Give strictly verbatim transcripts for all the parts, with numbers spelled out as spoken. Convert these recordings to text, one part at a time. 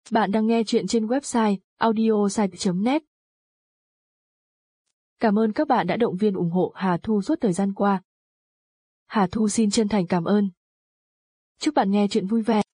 Bạn đang nghe chuyện trên website audiosite chấm net. Cảm ơn các bạn đã động viên ủng hộ Hà Thu suốt thời gian qua. Hà Thu xin chân thành cảm ơn. Chúc bạn nghe chuyện vui vẻ.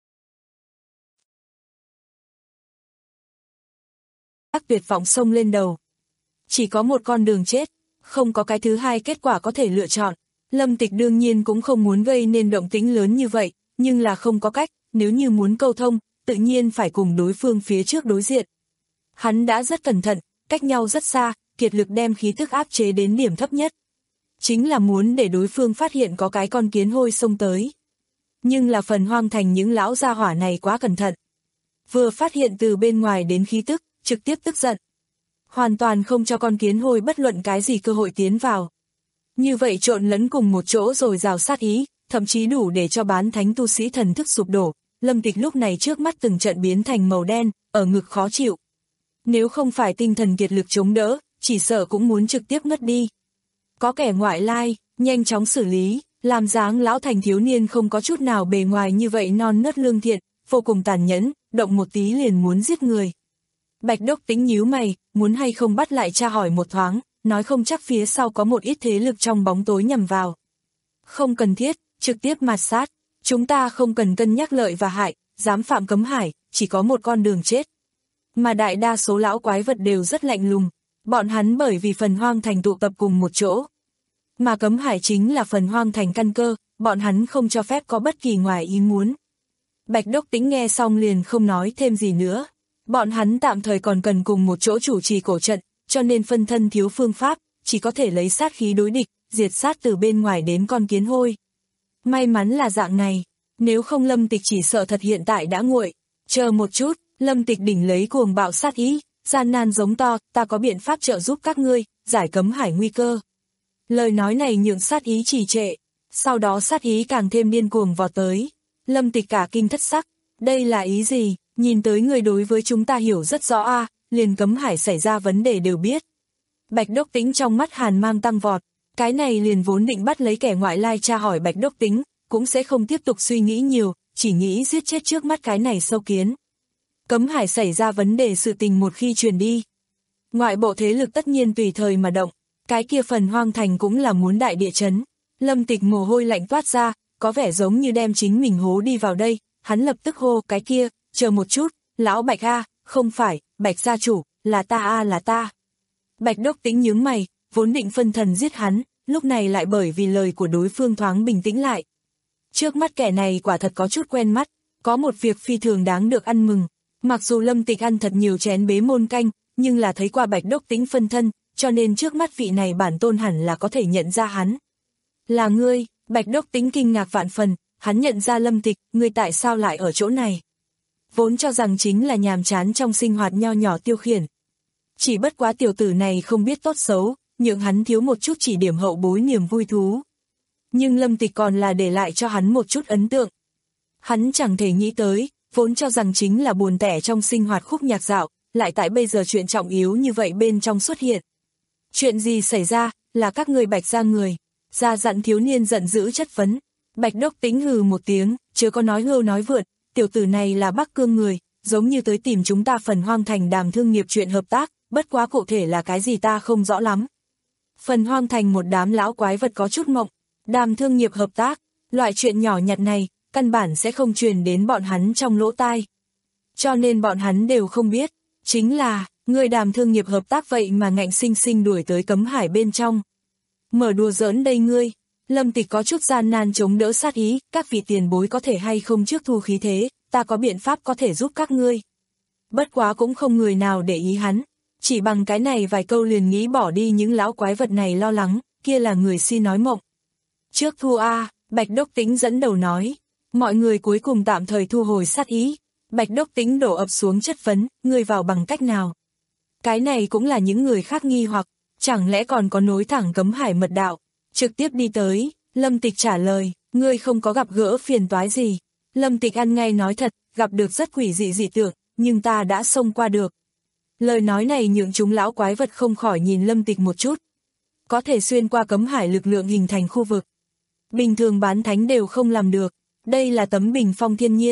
Ác tuyệt vọng xông lên đầu. Chỉ có một con đường chết, không có cái thứ hai kết quả có thể lựa chọn. Lâm Tịch đương nhiên cũng không muốn gây nên động tĩnh lớn như vậy, nhưng là không có cách, nếu như muốn câu thông, tự nhiên phải cùng đối phương phía trước đối diện. Hắn đã rất cẩn thận, cách nhau rất xa, kiệt lực đem khí tức áp chế đến điểm thấp nhất. Chính là muốn để đối phương phát hiện có cái con kiến hôi xông tới. Nhưng là Phần Hoang Thành những lão gia hỏa này quá cẩn thận. Vừa phát hiện từ bên ngoài đến khí tức, trực tiếp tức giận. Hoàn toàn không cho con kiến hôi bất luận cái gì cơ hội tiến vào. Như vậy trộn lẫn cùng một chỗ rồi rào sát ý, thậm chí đủ để cho bán thánh tu sĩ thần thức sụp đổ. Lâm Tịch lúc này trước mắt từng trận biến thành màu đen, ở ngực khó chịu. Nếu không phải tinh thần kiệt lực chống đỡ, chỉ sợ cũng muốn trực tiếp ngất đi. Có kẻ ngoại lai, nhanh chóng xử lý, làm dáng lão thành thiếu niên không có chút nào bề ngoài như vậy non nớt lương thiện, vô cùng tàn nhẫn, động một tí liền muốn giết người. Bạch Đốc Tính nhíu mày, muốn hay không bắt lại tra hỏi một thoáng, nói không chắc phía sau có một ít thế lực trong bóng tối nhằm vào. Không cần thiết, trực tiếp mạt sát, chúng ta không cần cân nhắc lợi và hại, dám phạm cấm hải, chỉ có một con đường chết. Mà đại đa số lão quái vật đều rất lạnh lùng, bọn hắn bởi vì Phần Hoang Thành tụ tập cùng một chỗ. Mà cấm hải chính là Phần Hoang Thành căn cơ, bọn hắn không cho phép có bất kỳ ngoài ý muốn. Bạch Đốc Tính nghe xong liền không nói thêm gì nữa. Bọn hắn tạm thời còn cần cùng một chỗ chủ trì cổ trận, cho nên phân thân thiếu phương pháp, chỉ có thể lấy sát khí đối địch, diệt sát từ bên ngoài đến con kiến hôi. May mắn là dạng này, nếu không Lâm Tịch chỉ sợ thật hiện tại đã nguội. Chờ một chút, Lâm Tịch đỉnh lấy cuồng bạo sát ý, gian nan giống to, ta có biện pháp trợ giúp các ngươi, giải cấm hải nguy cơ. Lời nói này nhượng sát ý trì trệ, sau đó sát ý càng thêm điên cuồng vọt tới. Lâm Tịch cả kinh thất sắc, đây là ý gì? Nhìn tới người đối với chúng ta hiểu rất rõ a, à, liền cấm hải xảy ra vấn đề đều biết. Bạch Đốc Tính trong mắt hàn mang tăng vọt, cái này liền vốn định bắt lấy kẻ ngoại lai tra hỏi Bạch Đốc Tính, cũng sẽ không tiếp tục suy nghĩ nhiều, chỉ nghĩ giết chết trước mắt cái này sâu kiến. Cấm hải xảy ra vấn đề sự tình một khi truyền đi. Ngoại bộ thế lực tất nhiên tùy thời mà động, cái kia Phần Hoang Thành cũng là muốn đại địa chấn. Lâm Tịch mồ hôi lạnh toát ra, có vẻ giống như đem chính mình hố đi vào đây, hắn lập tức hô cái kia. Chờ một chút, lão Bạch A, không phải, Bạch gia chủ, là ta A là ta. Bạch Đốc Tính nhướng mày, vốn định phân thần giết hắn, lúc này lại bởi vì lời của đối phương thoáng bình tĩnh lại. Trước mắt kẻ này quả thật có chút quen mắt, có một việc phi thường đáng được ăn mừng. Mặc dù Lâm Tịch ăn thật nhiều chén bế môn canh, nhưng là thấy qua Bạch Đốc Tính phân thân, cho nên trước mắt vị này bản tôn hẳn là có thể nhận ra hắn. Là ngươi, Bạch Đốc Tính kinh ngạc vạn phần, hắn nhận ra Lâm Tịch, ngươi tại sao lại ở chỗ này? Vốn cho rằng chính là nhàm chán trong sinh hoạt nho nhỏ tiêu khiển. Chỉ bất quá tiểu tử này không biết tốt xấu, nhượng hắn thiếu một chút chỉ điểm hậu bối niềm vui thú. Nhưng Lâm Tịch còn là để lại cho hắn một chút ấn tượng. Hắn chẳng thể nghĩ tới, vốn cho rằng chính là buồn tẻ trong sinh hoạt khúc nhạc dạo, lại tại bây giờ chuyện trọng yếu như vậy bên trong xuất hiện. Chuyện gì xảy ra, là các người Bạch gia người. Gia dặn thiếu niên giận dữ chất vấn. Bạch Đốc Tính hừ một tiếng, chưa có nói hưu nói vượt. Tiểu tử này là Bắc Cương người, giống như tới tìm chúng ta Phần Hoang Thành đàm thương nghiệp chuyện hợp tác, bất quá cụ thể là cái gì ta không rõ lắm. Phần Hoang Thành một đám lão quái vật có chút mộng, đàm thương nghiệp hợp tác, loại chuyện nhỏ nhặt này, căn bản sẽ không truyền đến bọn hắn trong lỗ tai. Cho nên bọn hắn đều không biết, chính là, người đàm thương nghiệp hợp tác vậy mà ngạnh sinh sinh đuổi tới cấm hải bên trong. Mở đùa giỡn đây ngươi. Lâm Tịch có chút gian nan chống đỡ sát ý, các vị tiền bối có thể hay không trước thu khí thế, ta có biện pháp có thể giúp các ngươi. Bất quá cũng không người nào để ý hắn, chỉ bằng cái này vài câu liền nghĩ bỏ đi những lão quái vật này lo lắng, kia là người si nói mộng. Trước thu A, Bạch Đốc Tính dẫn đầu nói, mọi người cuối cùng tạm thời thu hồi sát ý, Bạch Đốc Tính đổ ập xuống chất vấn, ngươi vào bằng cách nào. Cái này cũng là những người khác nghi hoặc, chẳng lẽ còn có nối thẳng cấm hải mật đạo. Trực tiếp đi tới, Lâm Tịch trả lời, ngươi không có gặp gỡ phiền toái gì. Lâm Tịch ăn ngay nói thật, gặp được rất quỷ dị dị tượng, nhưng ta đã xông qua được. Lời nói này nhượng chúng lão quái vật không khỏi nhìn Lâm Tịch một chút. Có thể xuyên qua cấm hải lực lượng hình thành khu vực. Bình thường bán thánh đều không làm được, đây là tấm bình phong thiên nhiên.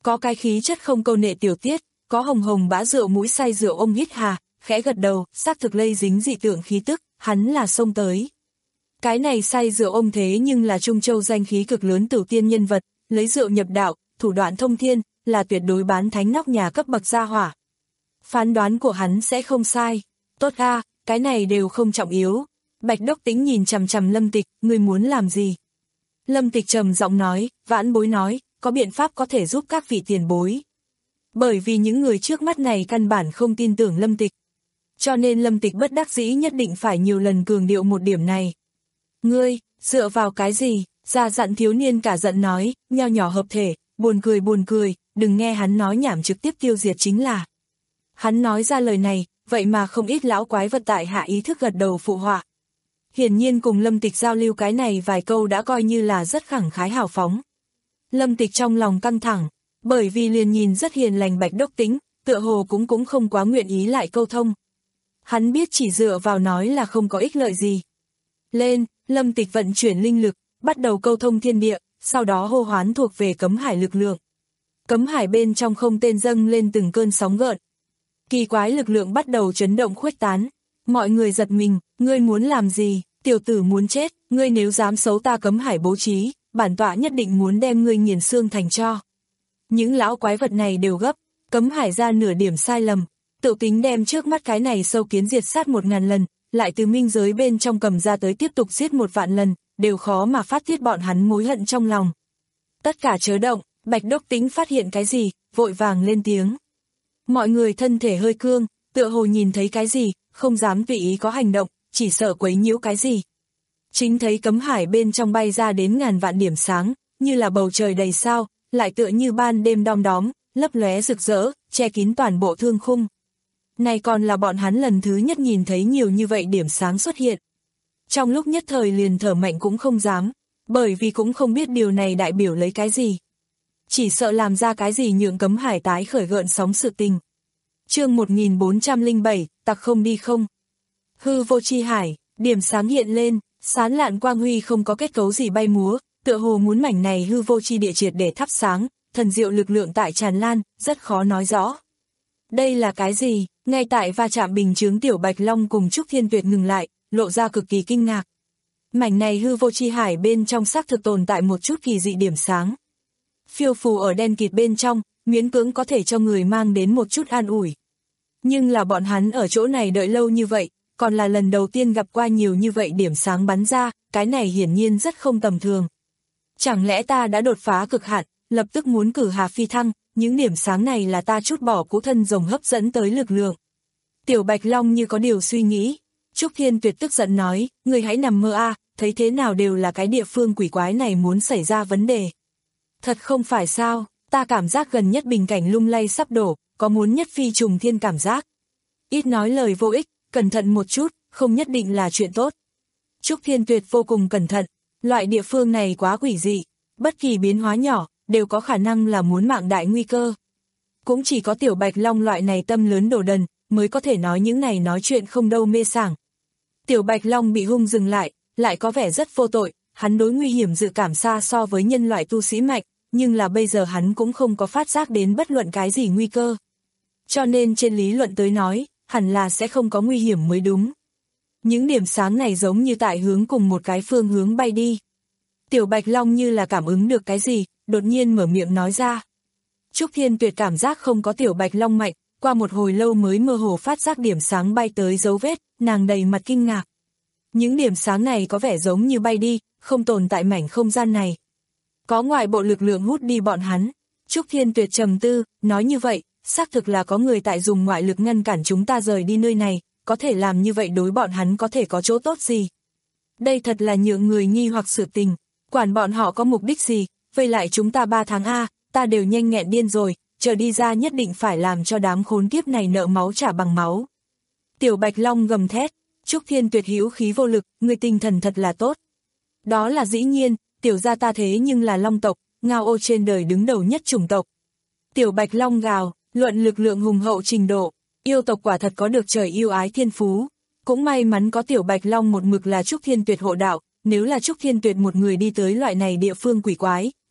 Có cái khí chất không câu nệ tiểu tiết, có hồng hồng bã rượu mũi say rượu ông hít hà, khẽ gật đầu, xác thực lây dính dị tượng khí tức, hắn là xông tới. Cái này say rượu ông thế nhưng là Trung Châu danh khí cực lớn Tửu Tiên nhân vật, lấy rượu nhập đạo, thủ đoạn thông thiên, là tuyệt đối bán thánh nóc nhà cấp bậc gia hỏa. Phán đoán của hắn sẽ không sai. Tốt a, cái này đều không trọng yếu. Bạch Đốc Tĩnh nhìn chằm chằm Lâm Tịch, ngươi muốn làm gì? Lâm Tịch trầm giọng nói, vãn bối nói, có biện pháp có thể giúp các vị tiền bối. Bởi vì những người trước mắt này căn bản không tin tưởng Lâm Tịch. Cho nên Lâm Tịch bất đắc dĩ nhất định phải nhiều lần cường điệu một điểm này. Ngươi, dựa vào cái gì? Già dặn thiếu niên cả giận nói, nho nhỏ hợp thể, buồn cười buồn cười, đừng nghe hắn nói nhảm trực tiếp tiêu diệt chính là. Hắn nói ra lời này, vậy mà không ít lão quái vật tại hạ ý thức gật đầu phụ họa. Hiển nhiên cùng Lâm Tịch giao lưu cái này vài câu đã coi như là rất khẳng khái hào phóng. Lâm Tịch trong lòng căng thẳng, bởi vì liền nhìn rất hiền lành Bạch Đốc Tĩnh, tựa hồ cũng cũng không quá nguyện ý lại câu thông. Hắn biết chỉ dựa vào nói là không có ích lợi gì. Lên, Lâm Tịch vận chuyển linh lực, bắt đầu câu thông thiên địa, sau đó hô hoán thuộc về cấm hải lực lượng. Cấm hải bên trong không tên dâng lên từng cơn sóng gợn. Kỳ quái lực lượng bắt đầu chấn động khuếch tán. Mọi người giật mình, ngươi muốn làm gì, tiểu tử muốn chết, ngươi nếu dám xấu ta cấm hải bố trí, bản tọa nhất định muốn đem ngươi nghiền xương thành tro. Những lão quái vật này đều gấp, cấm hải ra nửa điểm sai lầm, tự tính đem trước mắt cái này sâu kiến diệt sát một ngàn lần, lại từ minh giới bên trong cầm ra tới tiếp tục giết một vạn lần, đều khó mà phát tiết bọn hắn mối hận trong lòng. Tất cả chớ động, Bạch Đốc Tĩnh phát hiện cái gì, vội vàng lên tiếng. Mọi người thân thể hơi cương, tựa hồ nhìn thấy cái gì, không dám tùy ý có hành động, chỉ sợ quấy nhiễu cái gì. Chính thấy cấm hải bên trong bay ra đến ngàn vạn điểm sáng, như là bầu trời đầy sao, lại tựa như ban đêm đom đóm, lấp lóe rực rỡ, che kín toàn bộ thương khung. Này còn là bọn hắn lần thứ nhất nhìn thấy nhiều như vậy điểm sáng xuất hiện. Trong lúc nhất thời liền thở mạnh cũng không dám, bởi vì cũng không biết điều này đại biểu lấy cái gì. Chỉ sợ làm ra cái gì nhượng cấm hải tái khởi gợn sóng sự tình. Chương một nghìn bốn trăm lẻ bảy, tặc không đi không. Hư vô chi hải, điểm sáng hiện lên, sán lạn quang huy không có kết cấu gì bay múa, tựa hồ muốn mảnh này hư vô chi địa triệt để thắp sáng, thần diệu lực lượng tại tràn lan, rất khó nói rõ. Đây là cái gì? Ngay tại va chạm bình chướng Tiểu Bạch Long cùng Trúc Thiên Tuyệt ngừng lại, lộ ra cực kỳ kinh ngạc. Mảnh này hư vô chi hải bên trong xác thực tồn tại một chút kỳ dị điểm sáng. Phiêu phù ở đen kịt bên trong, miễn cưỡng có thể cho người mang đến một chút an ủi. Nhưng là bọn hắn ở chỗ này đợi lâu như vậy, còn là lần đầu tiên gặp qua nhiều như vậy điểm sáng bắn ra, cái này hiển nhiên rất không tầm thường. Chẳng lẽ ta đã đột phá cực hạn, lập tức muốn cử hà phi thăng, những điểm sáng này là ta chút bỏ cũ thân rồng hấp dẫn tới lực lượng. Tiểu Bạch Long như có điều suy nghĩ. Trúc Thiên Tuyệt tức giận nói, người hãy nằm mơ a, thấy thế nào đều là cái địa phương quỷ quái này muốn xảy ra vấn đề. Thật không phải sao, ta cảm giác gần nhất bình cảnh lung lay sắp đổ, có muốn nhất phi trùng thiên cảm giác. Ít nói lời vô ích, cẩn thận một chút, không nhất định là chuyện tốt. Trúc Thiên Tuyệt vô cùng cẩn thận, loại địa phương này quá quỷ dị, bất kỳ biến hóa nhỏ, đều có khả năng là muốn mạng đại nguy cơ. Cũng chỉ có Tiểu Bạch Long loại này tâm lớn đồ đần, mới có thể nói những này nói chuyện không đâu mê sảng. Tiểu Bạch Long bị hung dừng lại, lại có vẻ rất vô tội, hắn đối nguy hiểm dự cảm xa so với nhân loại tu sĩ mạnh, nhưng là bây giờ hắn cũng không có phát giác đến bất luận cái gì nguy cơ. Cho nên trên lý luận tới nói, hẳn là sẽ không có nguy hiểm mới đúng. Những điểm sáng này giống như tại hướng cùng một cái phương hướng bay đi. Tiểu Bạch Long như là cảm ứng được cái gì, đột nhiên mở miệng nói ra. Trúc Thiên Tuyệt cảm giác không có Tiểu Bạch Long mạnh, qua một hồi lâu mới mơ hồ phát giác điểm sáng bay tới dấu vết, nàng đầy mặt kinh ngạc. Những điểm sáng này có vẻ giống như bay đi, không tồn tại mảnh không gian này. Có ngoại bộ lực lượng hút đi bọn hắn. Trúc Thiên Tuyệt trầm tư, nói như vậy, xác thực là có người tại dùng ngoại lực ngăn cản chúng ta rời đi nơi này, có thể làm như vậy đối bọn hắn có thể có chỗ tốt gì. Đây thật là nhượng người nghi hoặc sự tình, quản bọn họ có mục đích gì, vây lại chúng ta ba tháng A, ta đều nhanh nghẹn điên rồi, chờ đi ra nhất định phải làm cho đám khốn kiếp này nợ máu trả bằng máu. Tiểu Bạch Long gầm thét, Trúc Thiên Tuyệt hữu khí vô lực, người tinh thần thật là tốt. Đó là dĩ nhiên, tiểu gia ta thế nhưng là long tộc, ngao ô trên đời đứng đầu nhất chủng tộc. Tiểu Bạch Long gào, luận lực lượng hùng hậu trình độ, yêu tộc quả thật có được trời yêu ái thiên phú. Cũng may mắn có Tiểu Bạch Long một mực là Trúc Thiên Tuyệt hộ đạo, nếu là Trúc Thiên Tuyệt một người đi tới loại này địa phương quỷ quái,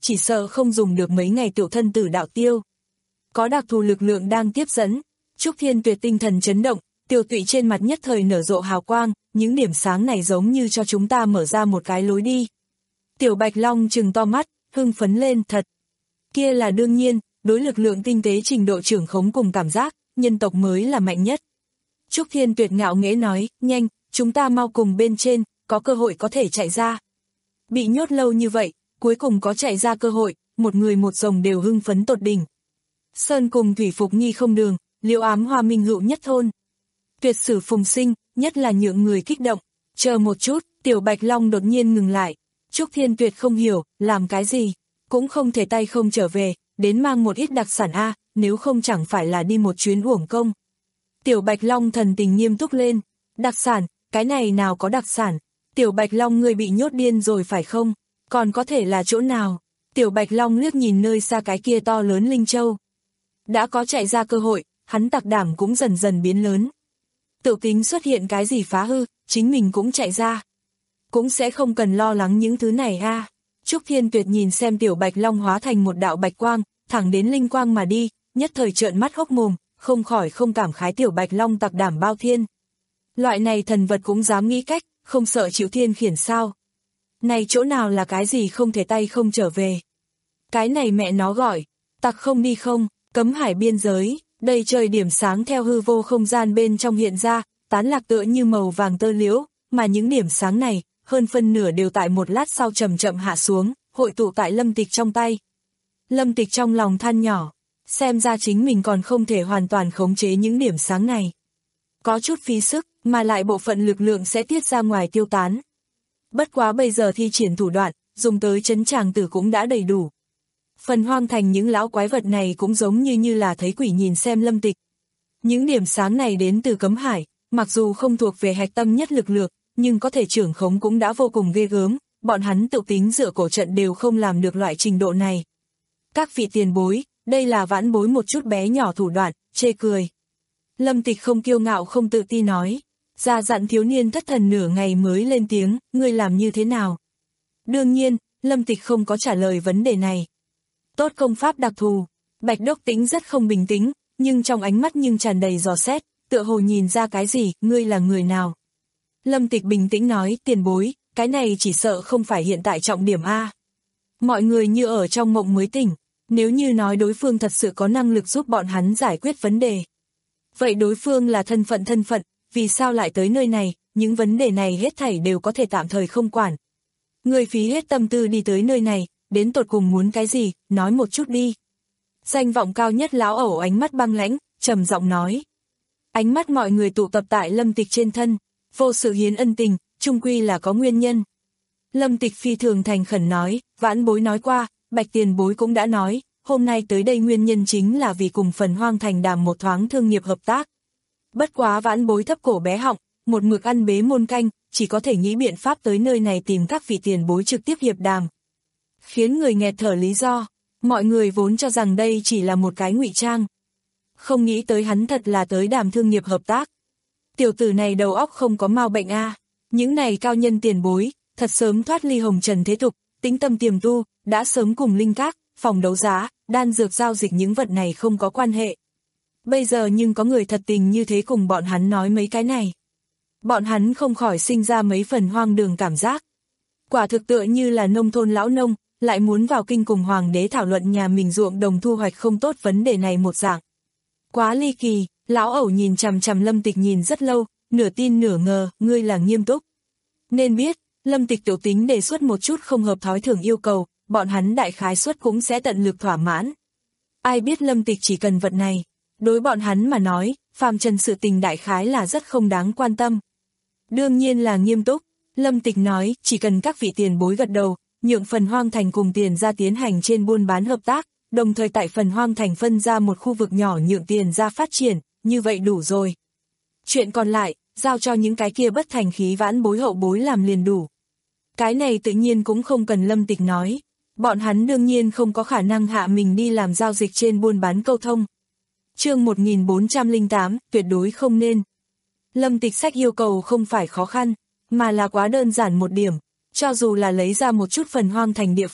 chỉ sợ không dùng được mấy ngày tiểu thân tử đạo tiêu. Có đặc thù lực lượng đang tiếp dẫn, Trúc Thiên Tuyệt tinh thần chấn động, Tiêu Tụy trên mặt nhất thời nở rộ hào quang, những điểm sáng này giống như cho chúng ta mở ra một cái lối đi. Tiểu Bạch Long trừng to mắt, hưng phấn lên, thật. Kia là đương nhiên, đối lực lượng tinh tế trình độ trưởng khống cùng cảm giác, nhân tộc mới là mạnh nhất. Trúc Thiên Tuyệt ngạo nghễ nói, nhanh, chúng ta mau cùng bên trên, có cơ hội có thể chạy ra. Bị nhốt lâu như vậy, cuối cùng có chạy ra cơ hội, một người một rồng đều hưng phấn tột đỉnh. Sơn cùng Thủy Phục nghi không đường, Liễu Ám Hoa minh hữu nhất thôn. Tuyệt sử phùng sinh, nhất là nhượng người kích động. Chờ một chút, Tiểu Bạch Long đột nhiên ngừng lại. Trúc Thiên Tuyệt không hiểu, làm cái gì, cũng không thể tay không trở về, đến mang một ít đặc sản a, nếu không chẳng phải là đi một chuyến uổng công. Tiểu Bạch Long thần tình nghiêm túc lên, đặc sản, cái này nào có đặc sản, Tiểu Bạch Long ngươi bị nhốt điên rồi phải không, còn có thể là chỗ nào? Tiểu Bạch Long liếc nhìn nơi xa cái kia to lớn Linh Châu. Đã có chạy ra cơ hội, hắn tặc đảm cũng dần dần biến lớn. Tự tính xuất hiện cái gì phá hư, chính mình cũng chạy ra. Cũng sẽ không cần lo lắng những thứ này ha. Trúc Thiên Tuyệt nhìn xem Tiểu Bạch Long hóa thành một đạo bạch quang, thẳng đến linh quang mà đi, nhất thời trợn mắt hốc mồm, không khỏi không cảm khái Tiểu Bạch Long tặc đảm bao thiên. Loại này thần vật cũng dám nghĩ cách, không sợ chịu thiên khiển sao. Này chỗ nào là cái gì không thể tay không trở về. Cái này mẹ nó gọi, tặc không đi không, cấm hải biên giới, đầy trời điểm sáng theo hư vô không gian bên trong hiện ra, tán lạc tựa như màu vàng tơ liễu, mà những điểm sáng này, hơn phân nửa đều tại một lát sau chậm chậm hạ xuống, hội tụ tại Lâm Tịch trong tay. Lâm Tịch trong lòng than nhỏ, xem ra chính mình còn không thể hoàn toàn khống chế những điểm sáng này. Có chút phí sức, mà lại bộ phận lực lượng sẽ tiết ra ngoài tiêu tán. Bất quá bây giờ thi triển thủ đoạn, dùng tới trấn tràng tử cũng đã đầy đủ. Phần Hoang Thành những lão quái vật này cũng giống như như là thấy quỷ nhìn xem Lâm Tịch. Những điểm sáng này đến từ cấm hải, mặc dù không thuộc về hạch tâm nhất lực lượng, nhưng có thể trưởng khống cũng đã vô cùng ghê gớm, bọn hắn tự tính dựa cổ trận đều không làm được loại trình độ này. Các vị tiền bối, đây là vãn bối một chút bé nhỏ thủ đoạn, chê cười. Lâm Tịch không kiêu ngạo không tự ti nói, ra dặn thiếu niên thất thần nửa ngày mới lên tiếng, ngươi làm như thế nào? Đương nhiên, Lâm Tịch không có trả lời vấn đề này. Tốt công pháp đặc thù, Bạch Đốc Tĩnh rất không bình tĩnh, nhưng trong ánh mắt nhưng tràn đầy dò xét, tựa hồ nhìn ra cái gì, ngươi là người nào? Lâm Tịch bình tĩnh nói, tiền bối, cái này chỉ sợ không phải hiện tại trọng điểm A. Mọi người như ở trong mộng mới tỉnh, nếu như nói đối phương thật sự có năng lực giúp bọn hắn giải quyết vấn đề. Vậy đối phương là thân phận thân phận, vì sao lại tới nơi này, những vấn đề này hết thảy đều có thể tạm thời không quản. Người phí hết tâm tư đi tới nơi này, đến tột cùng muốn cái gì, nói một chút đi. Danh vọng cao nhất lão ẩu ánh mắt băng lãnh, trầm giọng nói. Ánh mắt mọi người tụ tập tại Lâm Tịch trên thân, vô sự hiến ân tình, chung quy là có nguyên nhân. Lâm Tịch phi thường thành khẩn nói, vãn bối nói qua, Bạch tiền bối cũng đã nói, hôm nay tới đây nguyên nhân chính là vì cùng Phần Hoang Thành đàm một thoáng thương nghiệp hợp tác. Bất quá vãn bối thấp cổ bé họng, một mực ăn bế môn canh, chỉ có thể nghĩ biện pháp tới nơi này tìm các vị tiền bối trực tiếp hiệp đàm. Khiến người nghẹt thở lý do, mọi người vốn cho rằng đây chỉ là một cái ngụy trang. Không nghĩ tới hắn thật là tới đàm thương nghiệp hợp tác. Tiểu tử này đầu óc không có mau bệnh a, những này cao nhân tiền bối, thật sớm thoát ly hồng trần thế tục, tĩnh tâm tiềm tu, đã sớm cùng linh các, phòng đấu giá, đan dược giao dịch những vật này không có quan hệ. Bây giờ nhưng có người thật tình như thế cùng bọn hắn nói mấy cái này. Bọn hắn không khỏi sinh ra mấy phần hoang đường cảm giác. Quả thực tựa như là nông thôn lão nông, lại muốn vào kinh cùng hoàng đế thảo luận nhà mình ruộng đồng thu hoạch không tốt vấn đề này một dạng. Quá ly kỳ, lão ẩu nhìn chằm chằm Lâm Tịch nhìn rất lâu, nửa tin nửa ngờ, ngươi là nghiêm túc. Nên biết, Lâm Tịch tiểu tính đề xuất một chút không hợp thói thường yêu cầu, bọn hắn đại khái suất cũng sẽ tận lực thỏa mãn. Ai biết Lâm Tịch chỉ cần vật này, đối bọn hắn mà nói, phàm trần sự tình đại khái là rất không đáng quan tâm. Đương nhiên là nghiêm túc, Lâm Tịch nói, chỉ cần các vị tiền bối gật đầu, nhượng Phần Hoang Thành cùng tiền ra tiến hành trên buôn bán hợp tác, đồng thời tại Phần Hoang Thành phân ra một khu vực nhỏ nhượng tiền ra phát triển, như vậy đủ rồi. Chuyện còn lại, giao cho những cái kia bất thành khí vãn bối hậu bối làm liền đủ. Cái này tự nhiên cũng không cần Lâm Tịch nói, bọn hắn đương nhiên không có khả năng hạ mình đi làm giao dịch trên buôn bán câu thông. Chương một nghìn bốn trăm lẻ tám, tuyệt đối không nên. Lâm Tịch sách yêu cầu không phải khó khăn, mà là quá đơn giản một điểm, cho dù là lấy ra một chút Phần Hoang Thành địa phương,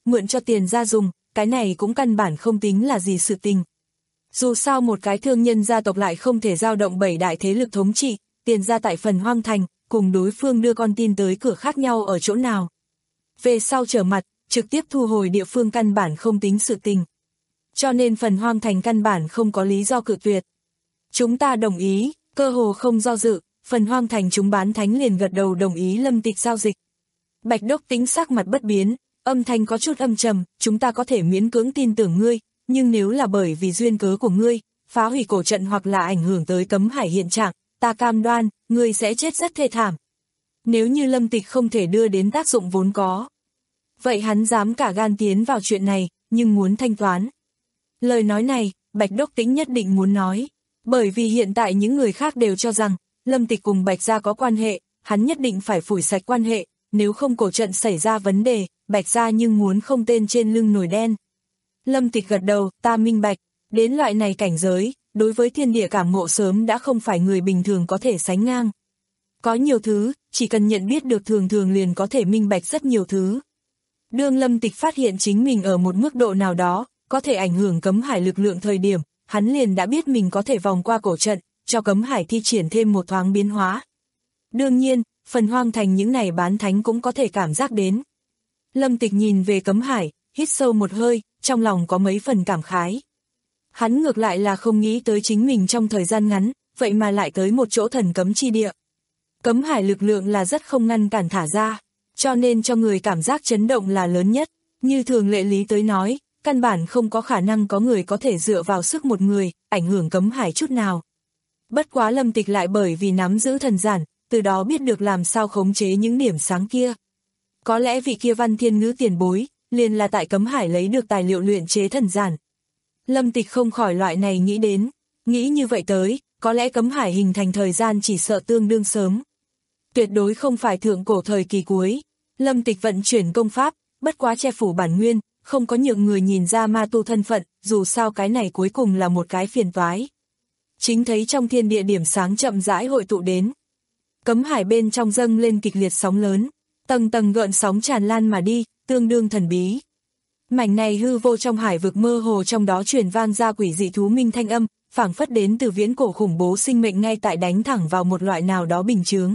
mượn cho tiền ra dùng, cái này cũng căn bản không tính là gì sự tình. Dù sao một cái thương nhân gia tộc lại không thể dao động bảy đại thế lực thống trị, tiền ra tại Phần Hoang Thành, cùng đối phương đưa con tin tới cửa khác nhau ở chỗ nào. Về sau trở mặt, trực tiếp thu hồi địa phương căn bản không tính sự tình. Cho nên Phần Hoang Thành căn bản không có lý do cự tuyệt. Chúng ta đồng ý, cơ hồ không do dự, Phần Hoang Thành chúng bán thánh liền gật đầu đồng ý Lâm Tịch giao dịch. Bạch Đốc Tính sắc mặt bất biến, âm thanh có chút âm trầm, chúng ta có thể miễn cưỡng tin tưởng ngươi, nhưng nếu là bởi vì duyên cớ của ngươi, phá hủy cổ trận hoặc là ảnh hưởng tới Cấm Hải hiện trạng, ta cam đoan, ngươi sẽ chết rất thê thảm. Nếu như Lâm Tịch không thể đưa đến tác dụng vốn có, vậy hắn dám cả gan tiến vào chuyện này, nhưng muốn thanh toán. Lời nói này, Bạch Đốc Tĩnh nhất định muốn nói, bởi vì hiện tại những người khác đều cho rằng, Lâm Tịch cùng Bạch Gia có quan hệ, hắn nhất định phải phủi sạch quan hệ, nếu không cổ trận xảy ra vấn đề, Bạch Gia nhưng muốn không tên trên lưng nổi đen. Lâm Tịch gật đầu, ta minh bạch, đến loại này cảnh giới, đối với thiên địa cảm ngộ sớm đã không phải người bình thường có thể sánh ngang. Có nhiều thứ, chỉ cần nhận biết được thường thường liền có thể minh bạch rất nhiều thứ. Đương Lâm Tịch phát hiện chính mình ở một mức độ nào đó, có thể ảnh hưởng Cấm Hải lực lượng thời điểm, hắn liền đã biết mình có thể vòng qua cổ trận, cho Cấm Hải thi triển thêm một thoáng biến hóa. Đương nhiên, Phần Hoang Thành những này bán thánh cũng có thể cảm giác đến. Lâm Tịch nhìn về Cấm Hải, hít sâu một hơi, trong lòng có mấy phần cảm khái. Hắn ngược lại là không nghĩ tới chính mình trong thời gian ngắn, vậy mà lại tới một chỗ thần cấm chi địa. Cấm Hải lực lượng là rất không ngăn cản thả ra, cho nên cho người cảm giác chấn động là lớn nhất. Như thường lệ lý tới nói, căn bản không có khả năng có người có thể dựa vào sức một người, ảnh hưởng Cấm Hải chút nào. Bất quá Lâm Tịch lại bởi vì nắm giữ thần giản, từ đó biết được làm sao khống chế những điểm sáng kia. Có lẽ vị kia Văn Thiên Ngữ tiền bối, liền là tại Cấm Hải lấy được tài liệu luyện chế thần giản. Lâm Tịch không khỏi loại này nghĩ đến, nghĩ như vậy tới, có lẽ Cấm Hải hình thành thời gian chỉ sợ tương đương sớm. Tuyệt đối không phải thượng cổ thời kỳ cuối. Lâm Tịch vận chuyển công pháp, bất quá che phủ bản nguyên, không có nhượng người nhìn ra ma tu thân phận, dù sao cái này cuối cùng là một cái phiền toái. Chính thấy trong thiên địa điểm sáng chậm rãi hội tụ đến. Cấm Hải bên trong dâng lên kịch liệt sóng lớn, tầng tầng gợn sóng tràn lan mà đi, tương đương thần bí. Mảnh này hư vô trong hải vực mơ hồ trong đó truyền vang ra quỷ dị thú minh thanh âm, phảng phất đến từ viễn cổ khủng bố sinh mệnh ngay tại đánh thẳng vào một loại nào đó bình chướng.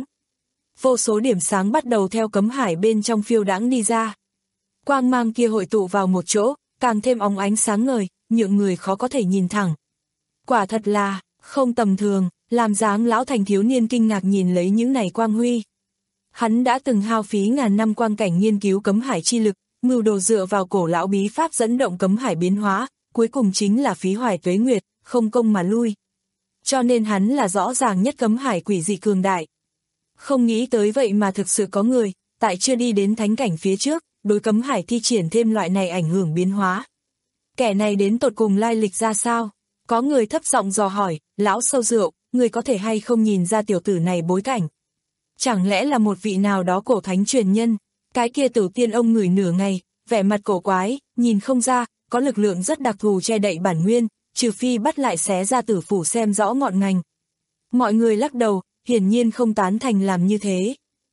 Vô số điểm sáng bắt đầu theo Cấm Hải bên trong phiêu đãng đi ra. Quang mang kia hội tụ vào một chỗ, càng thêm óng ánh sáng ngời, nhượng người khó có thể nhìn thẳng. Quả thật là, không tầm thường, làm dáng lão thành thiếu niên kinh ngạc nhìn lấy những này quang huy. Hắn đã từng hao phí ngàn năm quang cảnh nghiên cứu Cấm Hải chi lực, mưu đồ dựa vào cổ lão bí pháp dẫn động Cấm Hải biến hóa, cuối cùng chính là phí hoài tuế nguyệt, không công mà lui. Cho nên hắn là rõ ràng nhất Cấm Hải quỷ dị cường đại. Không nghĩ tới vậy mà thực sự có người, tại chưa đi đến thánh cảnh phía trước, đối Cấm Hải thi triển thêm loại này ảnh hưởng biến hóa. Kẻ này đến tột cùng lai lịch ra sao? Có người thấp giọng dò hỏi, lão sâu rượu, người có thể hay không nhìn ra tiểu tử này bối cảnh? Chẳng lẽ là một vị nào đó cổ thánh truyền nhân? Cái kia tử tiên ông ngửi nửa ngày, vẻ mặt cổ quái, nhìn không ra, có lực lượng rất đặc thù che đậy bản nguyên, trừ phi bắt lại xé ra tử phủ xem rõ ngọn ngành. Mọi người lắc đầu, hiển nhiên không tán thành làm như thế.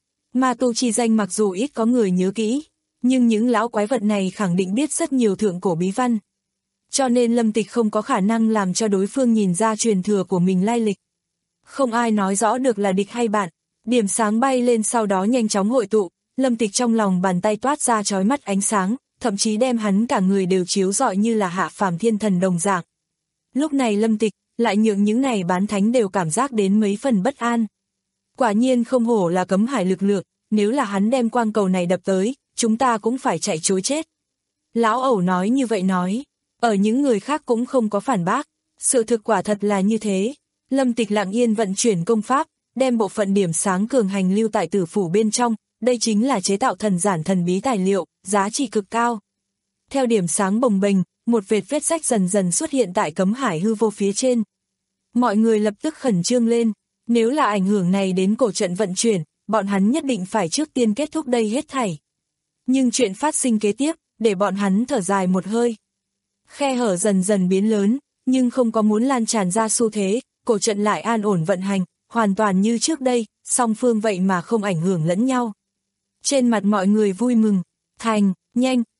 Ma tu chi danh mặc dù ít có người nhớ kỹ, nhưng những lão quái vật này khẳng định biết rất nhiều thượng cổ bí văn. Cho nên Lâm Tịch không có khả năng làm cho đối phương nhìn ra truyền thừa của mình lai lịch. Không ai nói rõ được là địch hay bạn. Điểm sáng bay lên sau đó nhanh chóng hội tụ, Lâm Tịch trong lòng bàn tay toát ra chói mắt ánh sáng, thậm chí đem hắn cả người đều chiếu rọi như là hạ phàm thiên thần đồng dạng. Lúc này Lâm Tịch lại nhượng những này bán thánh đều cảm giác đến mấy phần bất an. Quả nhiên không hổ là Cấm Hải lực lượng, nếu là hắn đem quang cầu này đập tới, chúng ta cũng phải chạy trối chết. Lão ẩu nói như vậy nói, ở những người khác cũng không có phản bác, sự thực quả thật là như thế. Lâm Tịch lặng yên vận chuyển công pháp, đem bộ phận điểm sáng cường hành lưu tại tử phủ bên trong, đây chính là chế tạo thần giản thần bí tài liệu, giá trị cực cao. Theo điểm sáng bồng bềnh, một vệt vết rách dần dần xuất hiện tại Cấm Hải hư vô phía trên. Mọi người lập tức khẩn trương lên, nếu là ảnh hưởng này đến cổ trận vận chuyển, bọn hắn nhất định phải trước tiên kết thúc đây hết thảy. Nhưng chuyện phát sinh kế tiếp, để bọn hắn thở dài một hơi. Khe hở dần dần biến lớn, nhưng không có muốn lan tràn ra xu thế, cổ trận lại an ổn vận hành, hoàn toàn như trước đây, song phương vậy mà không ảnh hưởng lẫn nhau. Trên mặt mọi người vui mừng, thành, nhanh,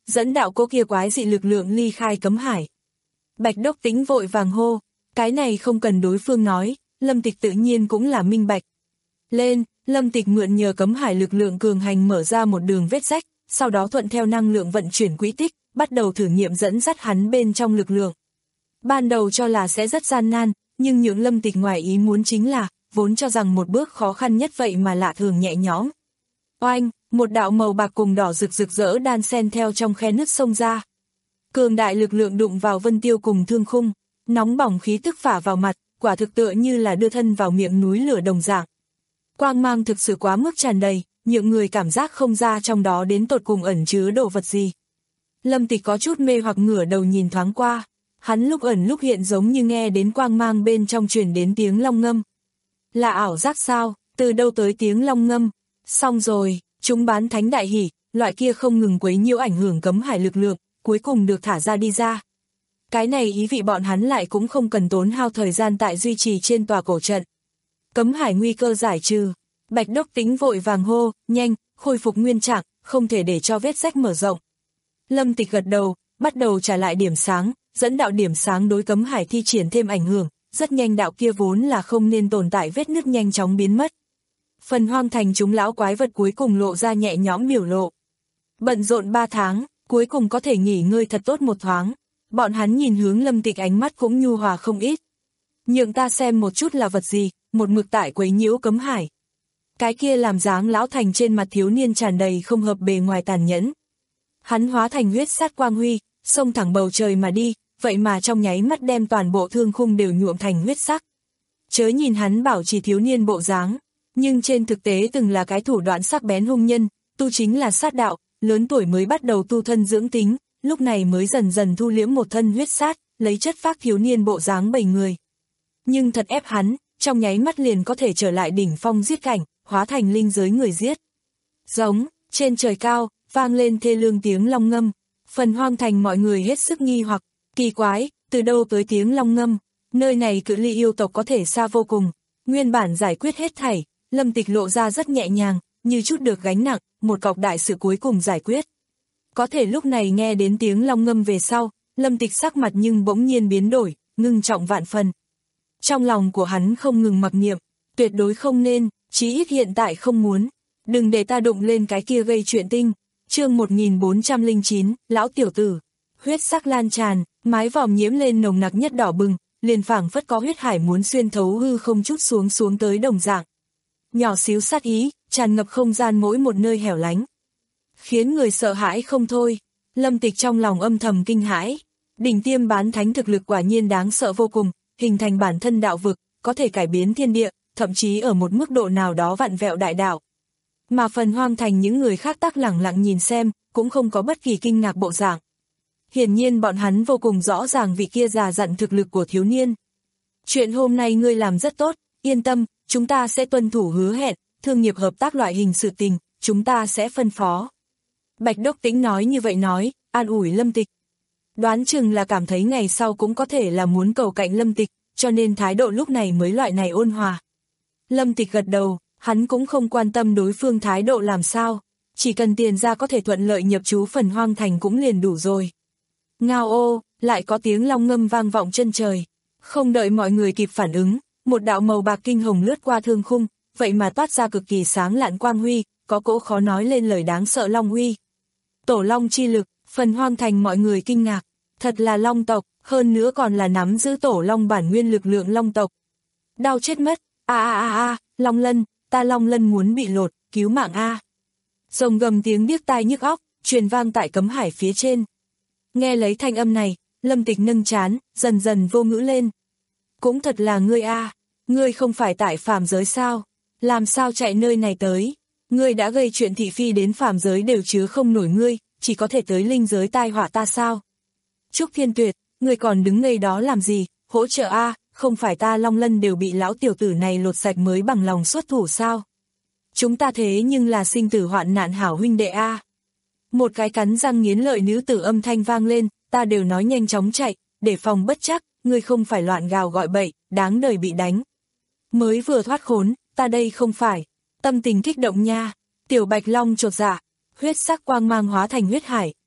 dẫn đạo cô kia quái dị lực lượng ly khai cấm hải. Bạch Đốc Tĩnh vội vàng hô, cái này không cần đối phương nói, Lâm Tịch tự nhiên cũng là minh bạch. Lên, Lâm Tịch mượn nhờ cấm hải lực lượng cường hành mở ra một đường vết rách, sau đó thuận theo năng lượng vận chuyển quỹ tích, bắt đầu thử nghiệm dẫn dắt hắn bên trong lực lượng. Ban đầu cho là sẽ rất gian nan, nhưng những Lâm Tịch ngoài ý muốn chính là, vốn cho rằng một bước khó khăn nhất vậy mà lạ thường nhẹ nhõm. Oanh, một đạo màu bạc cùng đỏ rực rực rỡ đan xen theo trong khe nứt sông ra. Cường đại lực lượng đụng vào Vân Tiêu cùng Thương Khung, nóng bỏng khí tức phả vào mặt, quả thực tựa như là đưa thân vào miệng núi lửa đồng dạng. Quang mang thực sự quá mức tràn đầy, những người cảm giác không ra trong đó đến tột cùng ẩn chứa đồ vật gì. Lâm Tịch có chút mê hoặc ngửa đầu nhìn thoáng qua, hắn lúc ẩn lúc hiện giống như nghe đến quang mang bên trong truyền đến tiếng long ngâm. Là ảo giác sao, từ đâu tới tiếng long ngâm, xong rồi, chúng bán thánh đại hỉ, loại kia không ngừng quấy nhiễu ảnh hưởng cấm hải lực lượng, cuối cùng được thả ra đi ra. Cái này ý vị bọn hắn lại cũng không cần tốn hao thời gian tại duy trì trên tòa cổ trận. Cấm hải nguy cơ giải trừ, Bạch Đốc Tĩnh vội vàng hô, nhanh, khôi phục nguyên trạng, không thể để cho vết rách mở rộng. Lâm Tịch gật đầu, bắt đầu trả lại điểm sáng, dẫn đạo điểm sáng đối cấm hải thi triển thêm ảnh hưởng, rất nhanh đạo kia vốn là không nên tồn tại vết nứt nhanh chóng biến mất. Phần hoang thành chúng lão quái vật cuối cùng lộ ra nhẹ nhõm biểu lộ. Bận rộn ba tháng, cuối cùng có thể nghỉ ngơi thật tốt một thoáng. Bọn hắn nhìn hướng Lâm Tịch ánh mắt cũng nhu hòa không ít. Nhượng ta xem một chút là vật gì, một mực tại quấy nhiễu cấm hải. Cái kia làm dáng lão thành trên mặt thiếu niên tràn đầy không hợp bề ngoài tàn nhẫn. Hắn hóa thành huyết sát quang huy, xông thẳng bầu trời mà đi, vậy mà trong nháy mắt đem toàn bộ Thương Khung đều nhuộm thành huyết sắc. Chớ nhìn hắn bảo trì thiếu niên bộ dáng, nhưng trên thực tế từng là cái thủ đoạn sắc bén hung nhân, tu chính là sát đạo, lớn tuổi mới bắt đầu tu thân dưỡng tính, lúc này mới dần dần thu liễm một thân huyết sát, lấy chất phác thiếu niên bộ dáng bảy người. Nhưng thật ép hắn, trong nháy mắt liền có thể trở lại đỉnh phong giết cảnh, hóa thành linh giới người giết. Giống, trên trời cao, vang lên thê lương tiếng long ngâm, phần hoang thành mọi người hết sức nghi hoặc, kỳ quái, từ đâu tới tiếng long ngâm, nơi này cự ly yêu tộc có thể xa vô cùng, nguyên bản giải quyết hết thảy, Lâm Tịch lộ ra rất nhẹ nhàng, như chút được gánh nặng, một cọc đại sự cuối cùng giải quyết. Có thể lúc này nghe đến tiếng long ngâm về sau, Lâm Tịch sắc mặt nhưng bỗng nhiên biến đổi, ngưng trọng vạn phần. Trong lòng của hắn không ngừng mặc niệm, tuyệt đối không nên, chí ít hiện tại không muốn. Đừng để ta đụng lên cái kia gây chuyện tinh. Chương một nghìn bốn trăm lẻ chín, lão tiểu tử. Huyết sắc lan tràn, mái vòm nhiễm lên nồng nặc nhất đỏ bừng, liền phảng phất có huyết hải muốn xuyên thấu hư không chút xuống xuống tới đồng dạng. Nhỏ xíu sát ý, tràn ngập không gian mỗi một nơi hẻo lánh. Khiến người sợ hãi không thôi. Lâm Tịch trong lòng âm thầm kinh hãi. Đỉnh tiêm bán thánh thực lực quả nhiên đáng sợ vô cùng, hình thành bản thân đạo vực, có thể cải biến thiên địa, thậm chí ở một mức độ nào đó vặn vẹo đại đạo. Mà phần hoang thành những người khác tác lẳng lặng nhìn xem, cũng không có bất kỳ kinh ngạc bộ dạng. Hiển nhiên bọn hắn vô cùng rõ ràng vị kia già dặn thực lực của thiếu niên. Chuyện hôm nay ngươi làm rất tốt, yên tâm, chúng ta sẽ tuân thủ hứa hẹn, thương nghiệp hợp tác loại hình sự tình, chúng ta sẽ phân phó. Bạch Đốc Tĩnh nói như vậy nói, an ủi Lâm Tịch. Đoán chừng là cảm thấy ngày sau cũng có thể là muốn cầu cạnh Lâm Tịch, cho nên thái độ lúc này mới loại này ôn hòa. Lâm Tịch gật đầu, hắn cũng không quan tâm đối phương thái độ làm sao, chỉ cần tiền ra có thể thuận lợi nhập trú phần hoang thành cũng liền đủ rồi. Ngao ô, lại có tiếng long ngâm vang vọng chân trời. Không đợi mọi người kịp phản ứng, một đạo màu bạc kinh hồng lướt qua Thương Khung, vậy mà toát ra cực kỳ sáng lạn quang huy, có cỗ khó nói lên lời đáng sợ long uy. Tổ long chi lực, phần hoang thành mọi người kinh ngạc, thật là long tộc, hơn nữa còn là nắm giữ tổ long bản nguyên lực lượng long tộc. Đau chết mất, a a a a, Long Lân, ta Long Lân muốn bị lột, cứu mạng a. Rồng gầm tiếng điếc tai nhức óc, truyền vang tại cấm hải phía trên. Nghe lấy thanh âm này, Lâm Tịch nâng trán, dần dần vô ngữ lên. Cũng thật là ngươi a, ngươi không phải tại phàm giới sao, làm sao chạy nơi này tới? Ngươi đã gây chuyện thị phi đến phàm giới đều chứa không nổi ngươi, chỉ có thể tới linh giới tai họa ta sao? Trúc Thiên Tuyệt, ngươi còn đứng ngây đó làm gì, hỗ trợ a, không phải ta Long Lân đều bị lão tiểu tử này lột sạch mới bằng lòng xuất thủ sao? Chúng ta thế nhưng là sinh tử hoạn nạn hảo huynh đệ a. Một cái cắn răng nghiến lợi nữ tử âm thanh vang lên, ta đều nói nhanh chóng chạy, để phòng bất chắc, ngươi không phải loạn gào gọi bậy, đáng đời bị đánh. Mới vừa thoát khốn, ta đây không phải. Tâm tình kích động nha, tiểu Bạch Long chột dạ, huyết sắc quang mang hóa thành huyết hải,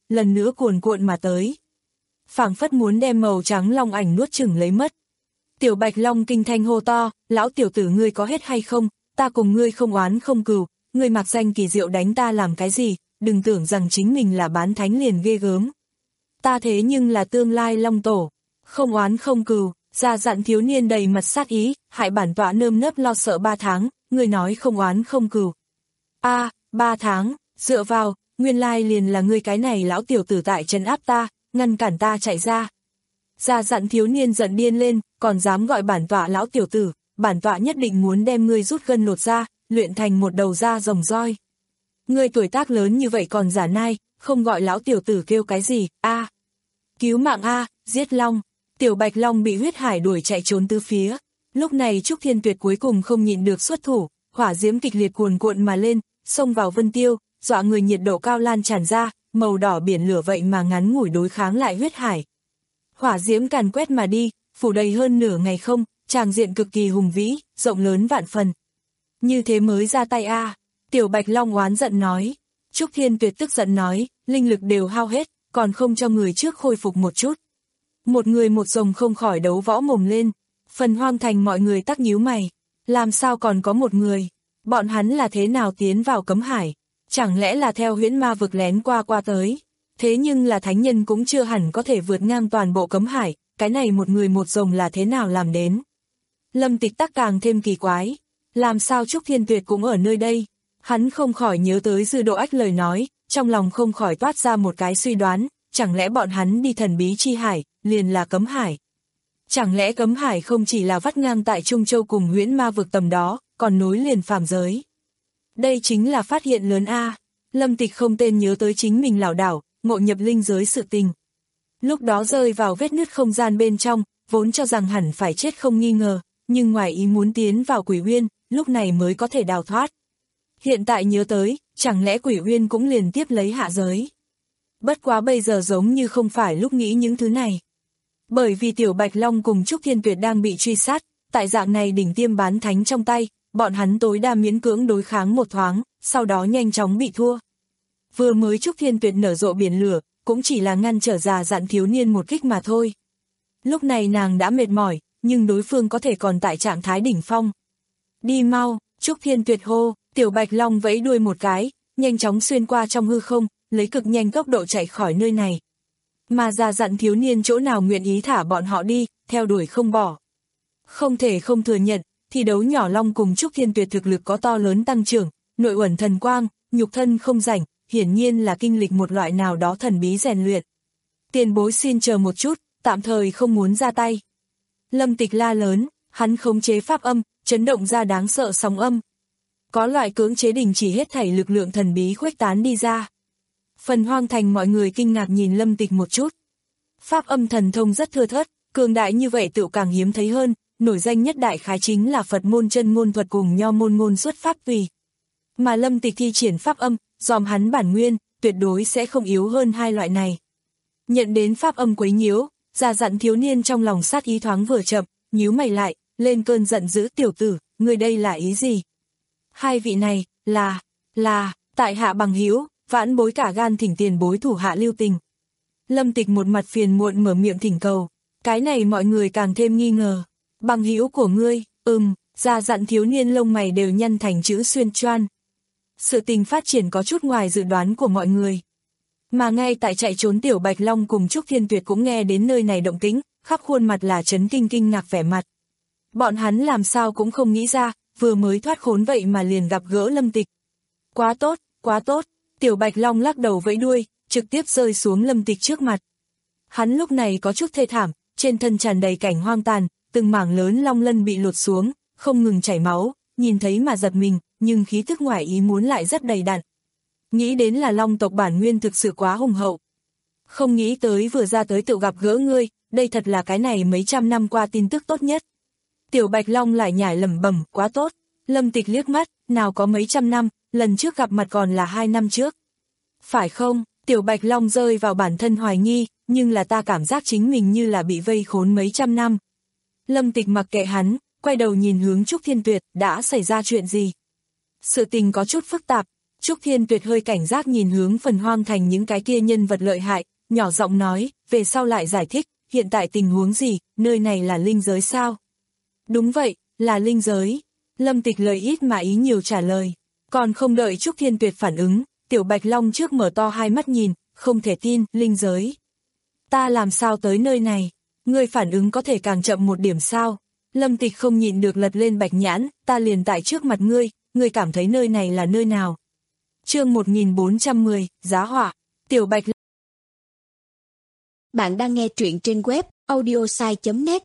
lần nữa cuồn cuộn mà tới. Phảng phất muốn đem màu trắng long ảnh nuốt chửng lấy mất. Tiểu Bạch Long kinh thanh hô to, lão tiểu tử ngươi có hết hay không, ta cùng ngươi không oán không cừu, ngươi mặc danh kỳ diệu đánh ta làm cái gì, đừng tưởng rằng chính mình là bán thánh liền ghê gớm. Ta thế nhưng là tương lai long tổ, không oán không cừu, già dặn thiếu niên đầy mặt sát ý, hại bản tọa nơm nớp lo sợ ba tháng, ngươi nói không oán không cừu. A, à, ba tháng, dựa vào, nguyên lai liền là ngươi cái này lão tiểu tử tại trấn áp ta, ngăn cản ta chạy ra. Già dặn thiếu niên giận điên lên, còn dám gọi bản tọa lão tiểu tử, bản tọa nhất định muốn đem ngươi rút gân lột ra, luyện thành một đầu da rồng roi. Ngươi tuổi tác lớn như vậy còn giả nai, không gọi lão tiểu tử kêu cái gì, a à. Cứu mạng a, à, giết long. Tiểu Bạch Long bị huyết hải đuổi chạy trốn tứ phía. Lúc này Trúc Thiên Tuyệt cuối cùng không nhịn được xuất thủ, hỏa diễm kịch liệt cuồn cuộn mà lên, xông vào Vân Tiêu, dọa người nhiệt độ cao lan tràn ra, màu đỏ biển lửa vậy mà ngắn ngủi đối kháng lại huyết hải. Hỏa diễm càn quét mà đi, phủ đầy hơn nửa ngày không, tràng diện cực kỳ hùng vĩ, rộng lớn vạn phần. Như thế mới ra tay a, à. Tiểu Bạch Long oán giận nói. Trúc Thiên Tuyệt tức giận nói, linh lực đều hao hết, còn không cho người trước khôi phục một chút. Một người một rồng không khỏi đấu võ mồm lên, Phần Hoang Thành mọi người tắc nhíu mày, làm sao còn có một người, bọn hắn là thế nào tiến vào cấm hải, chẳng lẽ là theo huyễn ma vực lén qua qua tới, thế nhưng là thánh nhân cũng chưa hẳn có thể vượt ngang toàn bộ cấm hải, cái này một người một rồng là thế nào làm đến. Lâm Tịch tắc càng thêm kỳ quái, làm sao Trúc Thiên Tuyệt cũng ở nơi đây, hắn không khỏi nhớ tới Dư Độ Ách lời nói, trong lòng không khỏi toát ra một cái suy đoán, chẳng lẽ bọn hắn đi thần bí chi hải, liền là cấm hải. Chẳng lẽ cấm hải không chỉ là vắt ngang tại Trung Châu cùng huyễn ma vực tầm đó, còn nối liền phàm giới. Đây chính là phát hiện lớn a. Lâm Tịch không tên nhớ tới chính mình lảo đảo, ngộ nhập linh giới sự tình. Lúc đó rơi vào vết nứt không gian bên trong, vốn cho rằng hẳn phải chết không nghi ngờ, nhưng ngoài ý muốn tiến vào Quỷ Uyên, lúc này mới có thể đào thoát. Hiện tại nhớ tới, chẳng lẽ Quỷ Uyên cũng liền tiếp lấy hạ giới. Bất quá bây giờ giống như không phải lúc nghĩ những thứ này. Bởi vì Tiểu Bạch Long cùng Trúc Thiên Tuyệt đang bị truy sát, tại dạng này đỉnh tiêm bán thánh trong tay, bọn hắn tối đa miễn cưỡng đối kháng một thoáng, sau đó nhanh chóng bị thua. Vừa mới Trúc Thiên Tuyệt nở rộ biển lửa, cũng chỉ là ngăn trở già dặn thiếu niên một kích mà thôi. Lúc này nàng đã mệt mỏi, nhưng đối phương có thể còn tại trạng thái đỉnh phong. Đi mau, Trúc Thiên Tuyệt hô, Tiểu Bạch Long vẫy đuôi một cái, nhanh chóng xuyên qua trong hư không, lấy cực nhanh tốc độ chạy khỏi nơi này. Mà già dặn thiếu niên chỗ nào nguyện ý thả bọn họ đi, theo đuổi không bỏ. Không thể không thừa nhận, thi đấu nhỏ Long cùng Trúc Thiên Tuyệt thực lực có to lớn tăng trưởng, nội uẩn thần quang, nhục thân không rảnh, hiển nhiên là kinh lịch một loại nào đó thần bí rèn luyện. Tiền bối xin chờ một chút, tạm thời không muốn ra tay. Lâm Tịch la lớn, hắn khống chế pháp âm, chấn động ra đáng sợ sóng âm. Có loại cưỡng chế đình chỉ hết thảy lực lượng thần bí khuếch tán đi ra. Phần Hoang Thành mọi người kinh ngạc nhìn Lâm Tịch một chút. Pháp âm thần thông rất thưa thớt, cường đại như vậy tự càng hiếm thấy hơn, nổi danh nhất đại khái chính là Phật môn chân ngôn thuật cùng nho môn ngôn xuất pháp tùy. Mà Lâm Tịch thi triển pháp âm, dòm hắn bản nguyên, tuyệt đối sẽ không yếu hơn hai loại này. Nhận đến pháp âm quấy nhiễu, già dặn thiếu niên trong lòng sát ý thoáng vừa chậm, nhíu mày lại, lên cơn giận dữ, tiểu tử, người đây là ý gì? Hai vị này, là, là, tại hạ bằng hữu, vãn bối cả gan thỉnh tiền bối thủ hạ lưu tình. Lâm Tịch một mặt phiền muộn mở miệng thỉnh cầu, cái này mọi người càng thêm nghi ngờ. Bằng hữu của ngươi, ừm, già dặn thiếu niên lông mày đều nhăn thành chữ xuyên choan. Sự tình phát triển có chút ngoài dự đoán của mọi người. Mà ngay tại chạy trốn Tiểu Bạch Long cùng Trúc Thiên Tuyệt cũng nghe đến nơi này động tĩnh, khắp khuôn mặt là chấn kinh kinh ngạc vẻ mặt. Bọn hắn làm sao cũng không nghĩ ra, vừa mới thoát khốn vậy mà liền gặp gỡ Lâm Tịch. Quá tốt, quá tốt, Tiểu Bạch Long lắc đầu vẫy đuôi, trực tiếp rơi xuống Lâm Tịch trước mặt. Hắn lúc này có chút thê thảm, trên thân tràn đầy cảnh hoang tàn, từng mảng lớn long lân bị lột xuống, không ngừng chảy máu, nhìn thấy mà giật mình, nhưng khí tức ngoài ý muốn lại rất đầy đặn. Nghĩ đến là long tộc bản nguyên thực sự quá hùng hậu. Không nghĩ tới vừa ra tới tự gặp gỡ ngươi, đây thật là cái này mấy trăm năm qua tin tức tốt nhất. Tiểu Bạch Long lại nhảy lẩm bẩm, quá tốt. Lâm Tịch liếc mắt, nào có mấy trăm năm, lần trước gặp mặt còn là hai năm trước. Phải không? Tiểu Bạch Long rơi vào bản thân hoài nghi, nhưng là ta cảm giác chính mình như là bị vây khốn mấy trăm năm. Lâm Tịch mặc kệ hắn, quay đầu nhìn hướng Trúc Thiên Tuyệt, đã xảy ra chuyện gì? Sự tình có chút phức tạp, Trúc Thiên Tuyệt hơi cảnh giác nhìn hướng Phần Hoang Thành những cái kia nhân vật lợi hại, nhỏ giọng nói, về sau lại giải thích, hiện tại tình huống gì, nơi này là linh giới sao? Đúng vậy, là linh giới. Lâm Tịch lời ít mà ý nhiều trả lời. Còn không đợi Trúc Thiên Tuyệt phản ứng, Tiểu Bạch Long trước mở to hai mắt nhìn, không thể tin, linh giới. Ta làm sao tới nơi này? Ngươi phản ứng có thể càng chậm một điểm sao? Lâm Tịch không nhịn được lật lên bạch nhãn, ta liền tại trước mặt ngươi, ngươi cảm thấy nơi này là nơi nào? Chương một nghìn bốn trăm mười, giá họa. Tiểu Bạch Bạn đang nghe truyện trên web audiosai chấm net.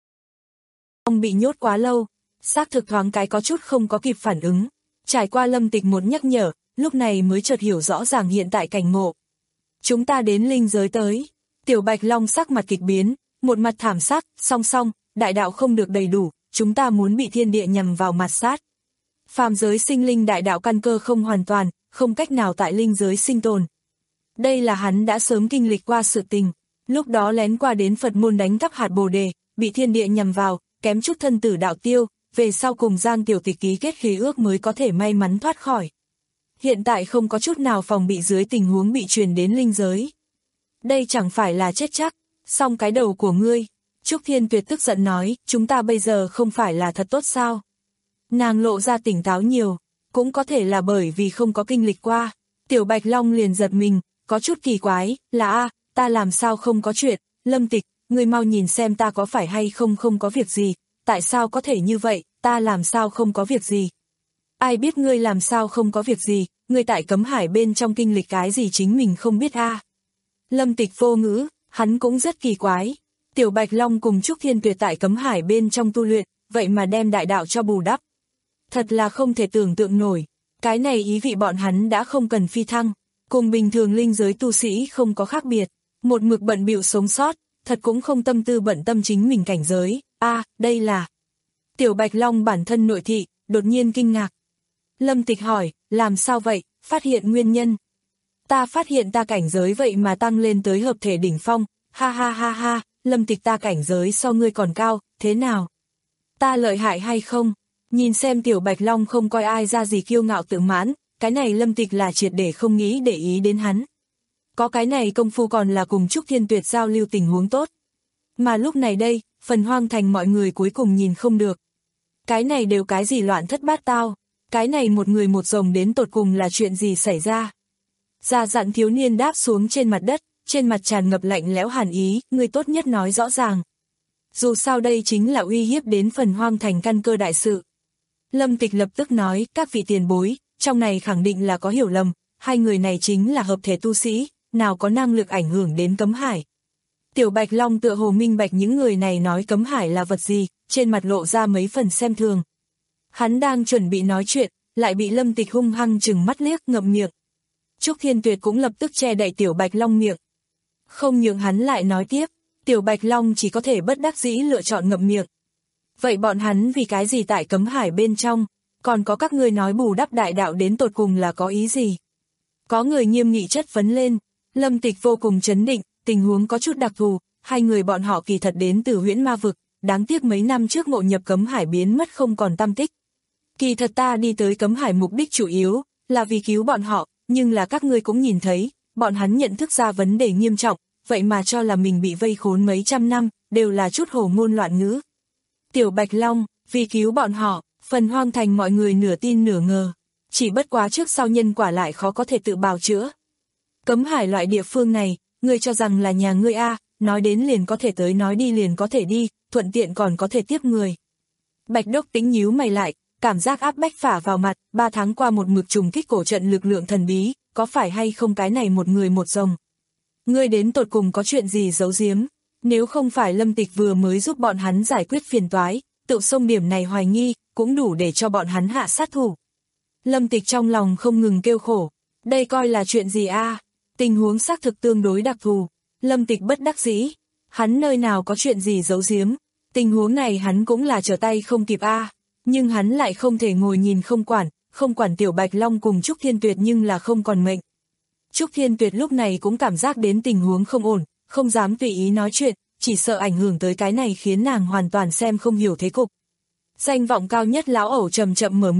Long bị nhốt quá lâu, xác thực thoáng cái có chút không có kịp phản ứng. Trải qua Lâm Tịch một nhắc nhở, lúc này mới chợt hiểu rõ ràng hiện tại cảnh ngộ. Chúng ta đến linh giới tới. Tiểu Bạch Long sắc mặt kịch biến, một mặt thảm sắc, song song, đại đạo không được đầy đủ, chúng ta muốn bị thiên địa nhằm vào mặt sát. Phàm giới sinh linh đại đạo căn cơ không hoàn toàn, không cách nào tại linh giới sinh tồn. Đây là hắn đã sớm kinh lịch qua sự tình, lúc đó lén qua đến Phật môn đánh cắp hạt bồ đề, bị thiên địa nhằm vào, kém chút thân tử đạo tiêu, về sau cùng Giang Tiểu Tịch ký kết khí ước mới có thể may mắn thoát khỏi. Hiện tại không có chút nào phòng bị dưới tình huống bị truyền đến linh giới. Đây chẳng phải là chết chắc, song cái đầu của ngươi. Trúc Thiên Tuyệt tức giận nói, chúng ta bây giờ không phải là thật tốt sao? Nàng lộ ra tỉnh táo nhiều, cũng có thể là bởi vì không có kinh lịch qua. Tiểu Bạch Long liền giật mình, có chút kỳ quái, là a, ta làm sao không có chuyện, Lâm Tịch, ngươi mau nhìn xem ta có phải hay không không có việc gì, tại sao có thể như vậy, ta làm sao không có việc gì. Ai biết ngươi làm sao không có việc gì, ngươi tại cấm hải bên trong kinh lịch cái gì chính mình không biết a. Lâm Tịch vô ngữ, hắn cũng rất kỳ quái. Tiểu Bạch Long cùng Trúc Thiên Tuyệt tại cấm hải bên trong tu luyện, vậy mà đem đại đạo cho bù đắp. Thật là không thể tưởng tượng nổi, cái này ý vị bọn hắn đã không cần phi thăng, cùng bình thường linh giới tu sĩ không có khác biệt, một mực bận bịu sống sót, thật cũng không tâm tư bận tâm chính mình cảnh giới, a à, đây là... Tiểu Bạch Long bản thân nội thị, đột nhiên kinh ngạc. Lâm Tịch hỏi, làm sao vậy, phát hiện nguyên nhân. Ta phát hiện ta cảnh giới vậy mà tăng lên tới hợp thể đỉnh phong, ha ha ha ha, Lâm Tịch ta cảnh giới so ngươi còn cao, thế nào? Ta lợi hại hay không? Nhìn xem Tiểu Bạch Long không coi ai ra gì kiêu ngạo tự mãn, cái này Lâm Tịch là triệt để không nghĩ để ý đến hắn. Có cái này công phu còn là cùng Trúc Thiên Tuyệt giao lưu tình huống tốt. Mà lúc này đây, Phần Hoang Thành mọi người cuối cùng nhìn không được. Cái này đều cái gì loạn thất bát tao, cái này một người một rồng đến tột cùng là chuyện gì xảy ra. Già dặn thiếu niên đáp xuống trên mặt đất, trên mặt tràn ngập lạnh lẽo hàn ý, người tốt nhất nói rõ ràng. Dù sao đây chính là uy hiếp đến Phần Hoang Thành căn cơ đại sự. Lâm Tịch lập tức nói, các vị tiền bối, trong này khẳng định là có hiểu lầm, hai người này chính là hợp thể tu sĩ, nào có năng lực ảnh hưởng đến cấm hải. Tiểu Bạch Long tựa hồ minh bạch những người này nói cấm hải là vật gì, trên mặt lộ ra mấy phần xem thường. Hắn đang chuẩn bị nói chuyện, lại bị Lâm Tịch hung hăng chừng mắt liếc ngậm miệng. Trúc Thiên Tuyệt cũng lập tức che đậy Tiểu Bạch Long miệng. Không nhường hắn lại nói tiếp, Tiểu Bạch Long chỉ có thể bất đắc dĩ lựa chọn ngậm miệng. Vậy bọn hắn vì cái gì tại cấm hải bên trong, còn có các ngươi nói bù đắp đại đạo đến tột cùng là có ý gì? Có người nghiêm nghị chất vấn lên, Lâm Tịch vô cùng chấn định, tình huống có chút đặc thù, hai người bọn họ kỳ thật đến từ huyễn ma vực, đáng tiếc mấy năm trước ngộ nhập cấm hải biến mất không còn tăm tích. Kỳ thật ta đi tới cấm hải mục đích chủ yếu là vì cứu bọn họ, nhưng là các ngươi cũng nhìn thấy, bọn hắn nhận thức ra vấn đề nghiêm trọng, vậy mà cho là mình bị vây khốn mấy trăm năm, đều là chút hồ ngôn loạn ngữ. Tiểu Bạch Long, vì cứu bọn họ, Phần Hoang Thành mọi người nửa tin nửa ngờ, chỉ bất quá trước sau nhân quả lại khó có thể tự bào chữa. Cấm hải loại địa phương này, ngươi cho rằng là nhà ngươi a, nói đến liền có thể tới, nói đi liền có thể đi, thuận tiện còn có thể tiếp người. Bạch Đốc Tĩnh nhíu mày lại, cảm giác áp bách phả vào mặt, ba tháng qua một mực trùng kích cổ trận lực lượng thần bí, có phải hay không cái này một người một rồng. Ngươi đến tột cùng có chuyện gì giấu giếm, nếu không phải Lâm Tịch vừa mới giúp bọn hắn giải quyết phiền toái, tự xông điểm này hoài nghi, cũng đủ để cho bọn hắn hạ sát thủ. Lâm Tịch trong lòng không ngừng kêu khổ, đây coi là chuyện gì a? Tình huống xác thực tương đối đặc thù, Lâm Tịch bất đắc dĩ, hắn nơi nào có chuyện gì giấu giếm, tình huống này hắn cũng là trở tay không kịp a, nhưng hắn lại không thể ngồi nhìn không quản, không quản Tiểu Bạch Long cùng Trúc Thiên Tuyệt nhưng là không còn mệnh. Trúc Thiên Tuyệt lúc này cũng cảm giác đến tình huống không ổn, không dám tùy ý nói chuyện, chỉ sợ ảnh hưởng tới cái này khiến nàng hoàn toàn xem không hiểu thế cục. Danh vọng cao nhất lão ẩu chậm chậm mở miệng,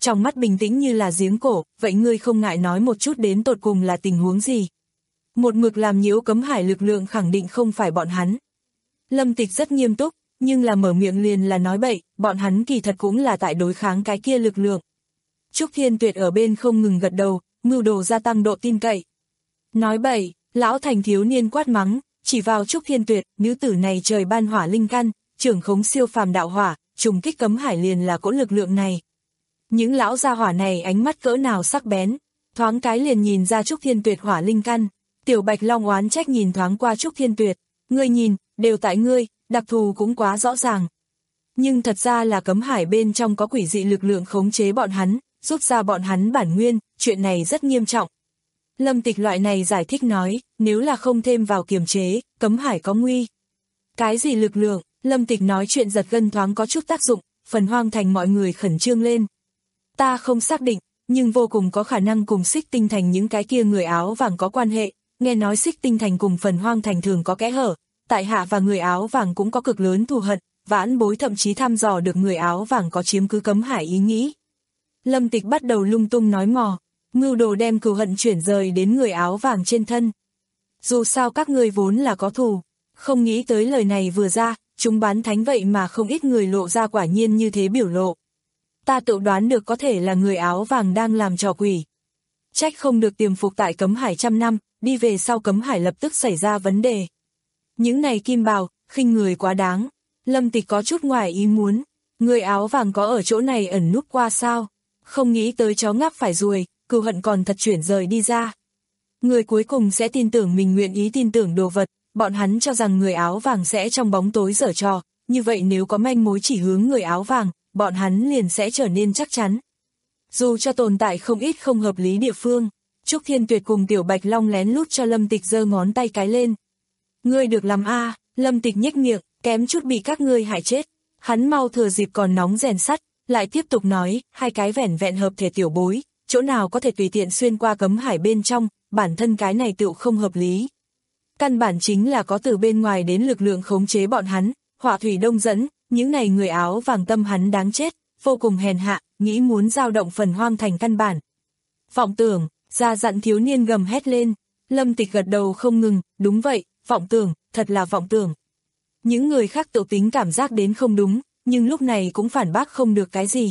trong mắt bình tĩnh như là giếng cổ, vậy ngươi không ngại nói một chút đến tột cùng là tình huống gì? Một mực làm nhiễu cấm hải lực lượng khẳng định không phải bọn hắn. Lâm Tịch rất nghiêm túc, nhưng là mở miệng liền là nói bậy, bọn hắn kỳ thật cũng là tại đối kháng cái kia lực lượng. Trúc Thiên Tuyệt ở bên không ngừng gật đầu, mưu đồ gia tăng độ tin cậy. Nói bậy, lão thành thiếu niên quát mắng, chỉ vào Trúc Thiên Tuyệt, nữ tử này trời ban hỏa linh căn, trưởng khống siêu phàm đạo hỏa, trùng kích cấm hải liền là cỗ lực lượng này. Những lão gia hỏa này ánh mắt cỡ nào sắc bén, thoáng cái liền nhìn ra Trúc Thiên Tuyệt hỏa linh căn. Tiểu Bạch Long oán trách nhìn thoáng qua Trúc Thiên Tuyệt, ngươi nhìn, đều tại ngươi, đặc thù cũng quá rõ ràng. Nhưng thật ra là cấm hải bên trong có quỷ dị lực lượng khống chế bọn hắn, rút ra bọn hắn bản nguyên, chuyện này rất nghiêm trọng. Lâm Tịch loại này giải thích nói, nếu là không thêm vào kiềm chế, cấm hải có nguy. Cái gì lực lượng? Lâm Tịch nói chuyện giật gân thoáng có chút tác dụng, Phần Hoang Thành mọi người khẩn trương lên. Ta không xác định, nhưng vô cùng có khả năng cùng Xích Tinh Thành những cái kia người áo vàng có quan hệ, nghe nói Xích Tinh Thành cùng Phần Hoang Thành thường có kẽ hở, tại hạ và người áo vàng cũng có cực lớn thù hận, vãn bối thậm chí thăm dò được người áo vàng có chiếm cứ cấm hải ý nghĩ. Lâm Tịch bắt đầu lung tung nói mò, mưu đồ đem cừu hận chuyển rời đến người áo vàng trên thân. Dù sao các ngươi vốn là có thù, không nghĩ tới lời này vừa ra, chúng bán thánh vậy mà không ít người lộ ra quả nhiên như thế biểu lộ. Ta tự đoán được có thể là người áo vàng đang làm trò quỷ. Trách không được tiềm phục tại cấm hải trăm năm, đi về sau cấm hải lập tức xảy ra vấn đề. Những này kim bào, khinh người quá đáng. Lâm Tịch có chút ngoài ý muốn, người áo vàng có ở chỗ này ẩn núp qua sao? Không nghĩ tới chó ngáp phải ruồi, cừu hận còn thật chuyển rời đi ra. Người cuối cùng sẽ tin tưởng mình nguyện ý tin tưởng đồ vật, bọn hắn cho rằng người áo vàng sẽ trong bóng tối giở trò, như vậy nếu có manh mối chỉ hướng người áo vàng, bọn hắn liền sẽ trở nên chắc chắn. Dù cho tồn tại không ít không hợp lý địa phương, Trúc Thiên Tuyệt cùng Tiểu Bạch Long lén lút cho Lâm Tịch giơ ngón tay cái lên. Ngươi được làm a, à, Lâm Tịch nhếch miệng, kém chút bị các ngươi hại chết. Hắn mau thừa dịp còn nóng rèn sắt, lại tiếp tục nói, hai cái vẻn vẹn hợp thể tiểu bối, chỗ nào có thể tùy tiện xuyên qua cấm hải bên trong, bản thân cái này tựu không hợp lý. Căn bản chính là có từ bên ngoài đến lực lượng khống chế bọn hắn, hỏa thủy đông dẫn, những này người áo vàng tâm hắn đáng chết, vô cùng hèn hạ, nghĩ muốn dao động Phần Hoang Thành căn bản. Vọng tưởng, ra dặn thiếu niên gầm hét lên, Lâm Tịch gật đầu không ngừng, đúng vậy, vọng tưởng, thật là vọng tưởng. Những người khác tự tính cảm giác đến không đúng, nhưng lúc này cũng phản bác không được cái gì.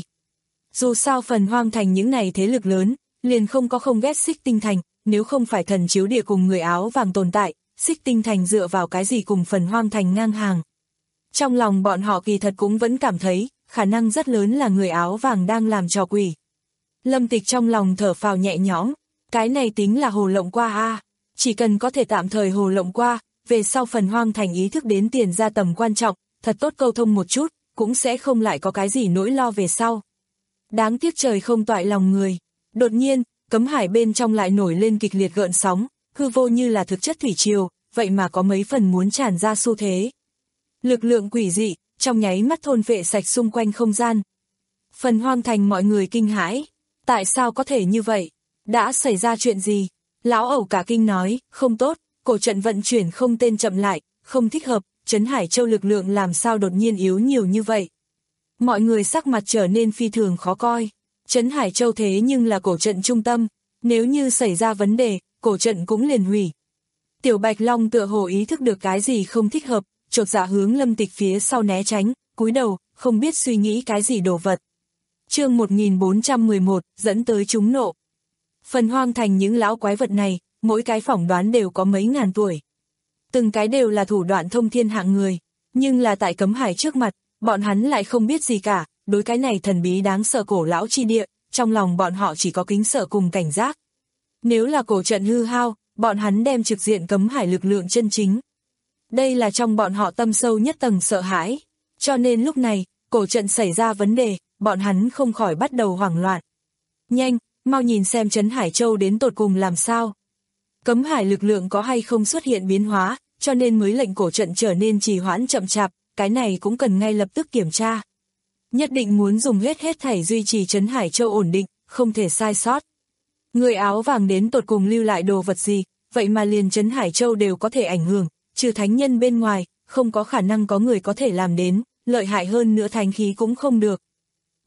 Dù sao Phần Hoang Thành những này thế lực lớn, liền không có không ghét Xích Tinh Thành, nếu không phải thần chiếu địa cùng người áo vàng tồn tại, Xích Tinh Thành dựa vào cái gì cùng Phần Hoang Thành ngang hàng. Trong lòng bọn họ kỳ thật cũng vẫn cảm thấy, khả năng rất lớn là người áo vàng đang làm trò quỷ. Lâm Tịch trong lòng thở phào nhẹ nhõm, cái này tính là hồ lộng qua a, à. Chỉ cần có thể tạm thời hồ lộng qua, về sau Phần Hoang Thành ý thức đến tiền ra tầm quan trọng, thật tốt câu thông một chút, cũng sẽ không lại có cái gì nỗi lo về sau. Đáng tiếc trời không toại lòng người. Đột nhiên, cấm hải bên trong lại nổi lên kịch liệt gợn sóng, hư vô như là thực chất thủy triều, vậy mà có mấy phần muốn tràn ra xu thế. Lực lượng quỷ dị, trong nháy mắt thôn phệ sạch xung quanh không gian. Phần Hoang Thành mọi người kinh hãi, tại sao có thể như vậy? Đã xảy ra chuyện gì? Lão ẩu cả kinh nói, không tốt, cổ trận vận chuyển không tên chậm lại, không thích hợp, Trấn Hải Châu lực lượng làm sao đột nhiên yếu nhiều như vậy? Mọi người sắc mặt trở nên phi thường khó coi. Trấn Hải Châu thế nhưng là cổ trận trung tâm, nếu như xảy ra vấn đề, cổ trận cũng liền hủy. Tiểu Bạch Long tựa hồ ý thức được cái gì không thích hợp, chột dạ hướng Lâm Tịch phía sau né tránh, cúi đầu, không biết suy nghĩ cái gì đồ vật. Chương một nghìn bốn trăm mười một, dẫn tới chúng nộ. Phần Hoang Thành những lão quái vật này, mỗi cái phỏng đoán đều có mấy ngàn tuổi. Từng cái đều là thủ đoạn thông thiên hạng người, nhưng là tại cấm hải trước mặt, bọn hắn lại không biết gì cả, đối cái này thần bí đáng sợ cổ lão chi địa, trong lòng bọn họ chỉ có kính sợ cùng cảnh giác. Nếu là cổ trận hư hao, bọn hắn đem trực diện cấm hải lực lượng chân chính. Đây là trong bọn họ tâm sâu nhất tầng sợ hãi, cho nên lúc này, cổ trận xảy ra vấn đề, bọn hắn không khỏi bắt đầu hoảng loạn. Nhanh, mau nhìn xem Trấn Hải Châu đến tột cùng làm sao. Cấm hải lực lượng có hay không xuất hiện biến hóa, cho nên mới lệnh cổ trận trở nên trì hoãn chậm chạp, cái này cũng cần ngay lập tức kiểm tra. Nhất định muốn dùng hết hết thảy duy trì Trấn Hải Châu ổn định, không thể sai sót. Người áo vàng đến tột cùng lưu lại đồ vật gì, vậy mà liền Trấn Hải Châu đều có thể ảnh hưởng, trừ thánh nhân bên ngoài, không có khả năng có người có thể làm đến, lợi hại hơn nữa thánh khí cũng không được.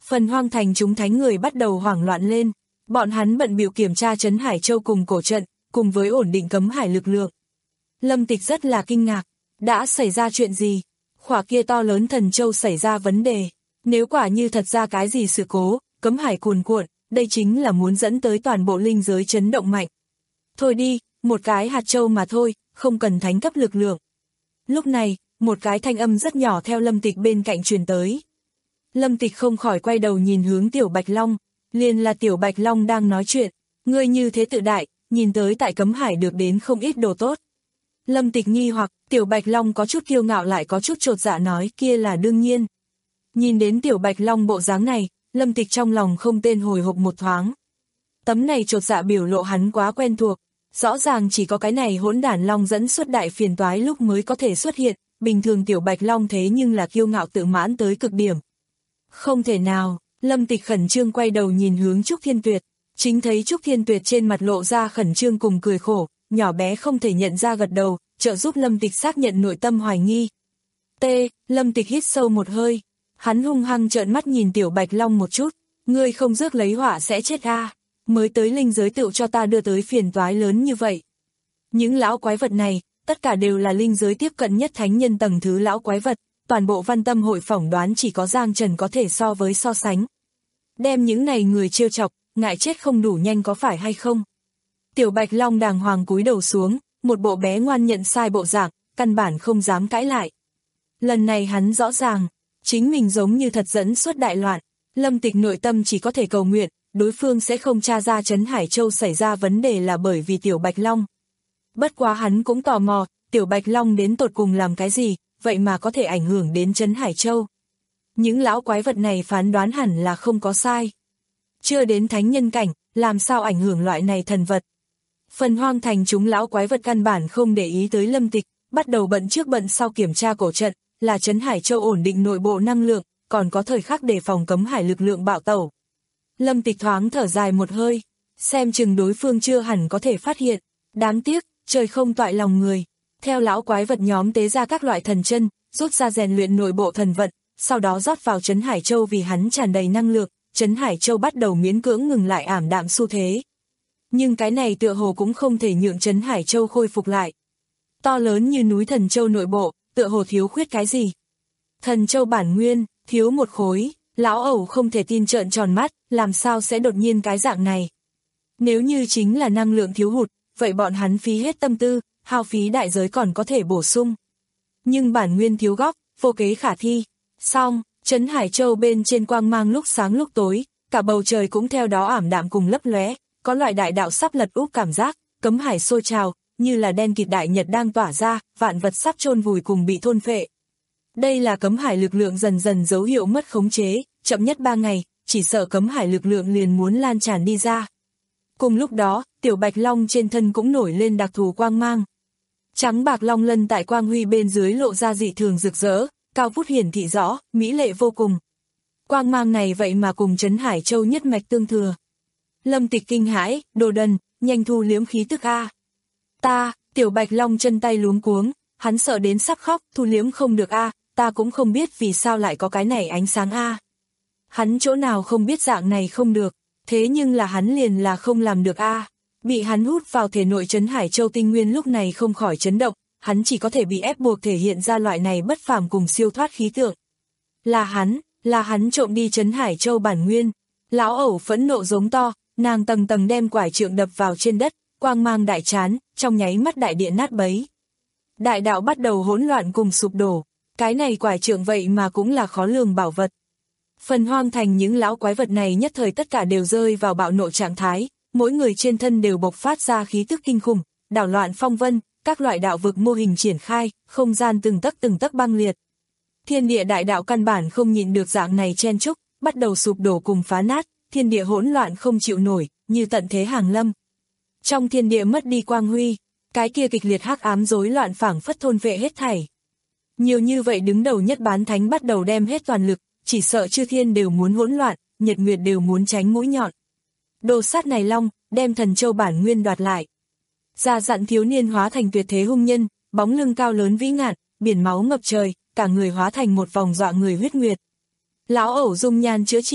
Phần hoang thành chúng thánh người bắt đầu hoảng loạn lên, bọn hắn bận bịu kiểm tra Trấn Hải Châu cùng cổ trận, cùng với ổn định cấm hải lực lượng. Lâm Tịch rất là kinh ngạc, đã xảy ra chuyện gì? Khỏa kia to lớn thần châu xảy ra vấn đề, nếu quả như thật ra cái gì sự cố, cấm hải cuồn cuộn, đây chính là muốn dẫn tới toàn bộ linh giới chấn động mạnh. Thôi đi, một cái hạt châu mà thôi, không cần thánh cấp lực lượng. Lúc này, một cái thanh âm rất nhỏ theo Lâm Tịch bên cạnh truyền tới. Lâm Tịch không khỏi quay đầu nhìn hướng Tiểu Bạch Long, liền là Tiểu Bạch Long đang nói chuyện, ngươi như thế tự đại, nhìn tới tại cấm hải được đến không ít đồ tốt. Lâm Tịch nghi hoặc, Tiểu Bạch Long có chút kiêu ngạo lại có chút chột dạ nói kia là đương nhiên. Nhìn đến Tiểu Bạch Long bộ dáng này, Lâm Tịch trong lòng không tên hồi hộp một thoáng. Tấm này chột dạ biểu lộ hắn quá quen thuộc, rõ ràng chỉ có cái này hỗn đản long dẫn xuất đại phiền toái lúc mới có thể xuất hiện, bình thường Tiểu Bạch Long thế nhưng là kiêu ngạo tự mãn tới cực điểm. Không thể nào, Lâm Tịch khẩn trương quay đầu nhìn hướng Trúc Thiên Tuyệt, chính thấy Trúc Thiên Tuyệt trên mặt lộ ra khẩn trương cùng cười khổ, nhỏ bé không thể nhận ra gật đầu, trợ giúp Lâm Tịch xác nhận nội tâm hoài nghi. T, Lâm Tịch hít sâu một hơi, hắn hung hăng trợn mắt nhìn Tiểu Bạch Long một chút, ngươi không rước lấy họa sẽ chết a, mới tới linh giới tựu cho ta đưa tới phiền toái lớn như vậy. Những lão quái vật này, tất cả đều là linh giới tiếp cận nhất thánh nhân tầng thứ lão quái vật, toàn bộ Văn Tâm hội phỏng đoán chỉ có Giang Trần có thể so với so sánh. Đem những này người trêu chọc, ngại chết không đủ nhanh có phải hay không? Tiểu Bạch Long đàng hoàng cúi đầu xuống, một bộ bé ngoan nhận sai bộ dạng, căn bản không dám cãi lại. Lần này hắn rõ ràng, chính mình giống như thật dẫn xuất đại loạn, Lâm Tịch nội tâm chỉ có thể cầu nguyện, đối phương sẽ không tra ra Trấn Hải Châu xảy ra vấn đề là bởi vì Tiểu Bạch Long. Bất quá hắn cũng tò mò, Tiểu Bạch Long đến tột cùng làm cái gì, vậy mà có thể ảnh hưởng đến Trấn Hải Châu. Những lão quái vật này phán đoán hẳn là không có sai. Chưa đến thánh nhân cảnh, làm sao ảnh hưởng loại này thần vật. Phần hoang thành chúng lão quái vật căn bản không để ý tới Lâm Tịch, bắt đầu bận trước bận sau kiểm tra cổ trận, là Trấn Hải Châu ổn định nội bộ năng lượng, còn có thời khắc đề phòng cấm hải lực lượng bạo tẩu. Lâm Tịch thoáng thở dài một hơi, xem chừng đối phương chưa hẳn có thể phát hiện, đáng tiếc, trời không toại lòng người. Theo lão quái vật nhóm tế ra các loại thần chân, rút ra rèn luyện nội bộ thần vận, sau đó rót vào Trấn Hải Châu vì hắn tràn đầy năng lượng, Trấn Hải Châu bắt đầu miễn cưỡng ngừng lại ảm đạm xu thế. Nhưng cái này tựa hồ cũng không thể nhượng Trấn Hải Châu khôi phục lại. To lớn như núi Thần Châu nội bộ, tựa hồ thiếu khuyết cái gì. Thần Châu bản nguyên, thiếu một khối, lão ẩu không thể tin trợn tròn mắt, làm sao sẽ đột nhiên cái dạng này. Nếu như chính là năng lượng thiếu hụt, vậy bọn hắn phí hết tâm tư, hao phí đại giới còn có thể bổ sung. Nhưng bản nguyên thiếu góc, vô kế khả thi. Xong, Trấn Hải Châu bên trên quang mang lúc sáng lúc tối, cả bầu trời cũng theo đó ảm đạm cùng lấp lóe, có loại đại đạo sắp lật úp cảm giác, cấm hải sôi trào, như là đen kịt đại nhật đang tỏa ra, vạn vật sắp chôn vùi cùng bị thôn phệ. Đây là cấm hải lực lượng dần dần dấu hiệu mất khống chế, chậm nhất ba ngày, chỉ sợ cấm hải lực lượng liền muốn lan tràn đi ra. Cùng lúc đó, Tiểu Bạch Long trên thân cũng nổi lên đặc thù quang mang. Trắng bạc long lân tại quang huy bên dưới lộ ra dị thường rực rỡ, cao vút hiển thị rõ, mỹ lệ vô cùng. Quang mang này vậy mà cùng Trấn Hải Châu nhất mạch tương thừa. Lâm Tịch kinh hãi, đồ đần, nhanh thu liếm khí tức a. Ta, Tiểu Bạch Long chân tay luống cuống, hắn sợ đến sắp khóc, thu liếm không được a, ta cũng không biết vì sao lại có cái này ánh sáng a. Hắn chỗ nào không biết dạng này không được, thế nhưng là hắn liền là không làm được a. Bị hắn hút vào thể nội Trấn Hải Châu tinh nguyên lúc này không khỏi chấn động, hắn chỉ có thể bị ép buộc thể hiện ra loại này bất phàm cùng siêu thoát khí tượng. Là hắn, là hắn trộm đi Trấn Hải Châu bản nguyên. Lão ẩu phẫn nộ giống to, nàng tầng tầng đem quải trượng đập vào trên đất, quang mang đại chán, trong nháy mắt đại địa nát bấy. Đại đạo bắt đầu hỗn loạn cùng sụp đổ, cái này quải trượng vậy mà cũng là khó lường bảo vật. Phần hoang thành những lão quái vật này nhất thời tất cả đều rơi vào bạo nộ trạng thái, mỗi người trên thân đều bộc phát ra khí tức kinh khủng, đảo loạn phong vân, các loại đạo vực mô hình triển khai, không gian từng tấc từng tấc băng liệt. Thiên địa đại đạo căn bản không nhịn được dạng này chen chúc, bắt đầu sụp đổ cùng phá nát, thiên địa hỗn loạn không chịu nổi, như tận thế hàng lâm. Trong thiên địa mất đi quang huy, cái kia kịch liệt hắc ám rối loạn phảng phất thôn vệ hết thảy. Nhiều như vậy đứng đầu nhất bán thánh bắt đầu đem hết toàn lực, chỉ sợ chư thiên đều muốn hỗn loạn, nhật nguyệt đều muốn tránh mũi nhọn. Đồ sát này long, đem Thần Châu bản nguyên đoạt lại. Già dặn thiếu niên hóa thành tuyệt thế hung nhân, bóng lưng cao lớn vĩ ngạn, biển máu ngập trời, cả người hóa thành một vòng dọa người huyết nguyệt. Lão ẩu dung nhan chữa trị,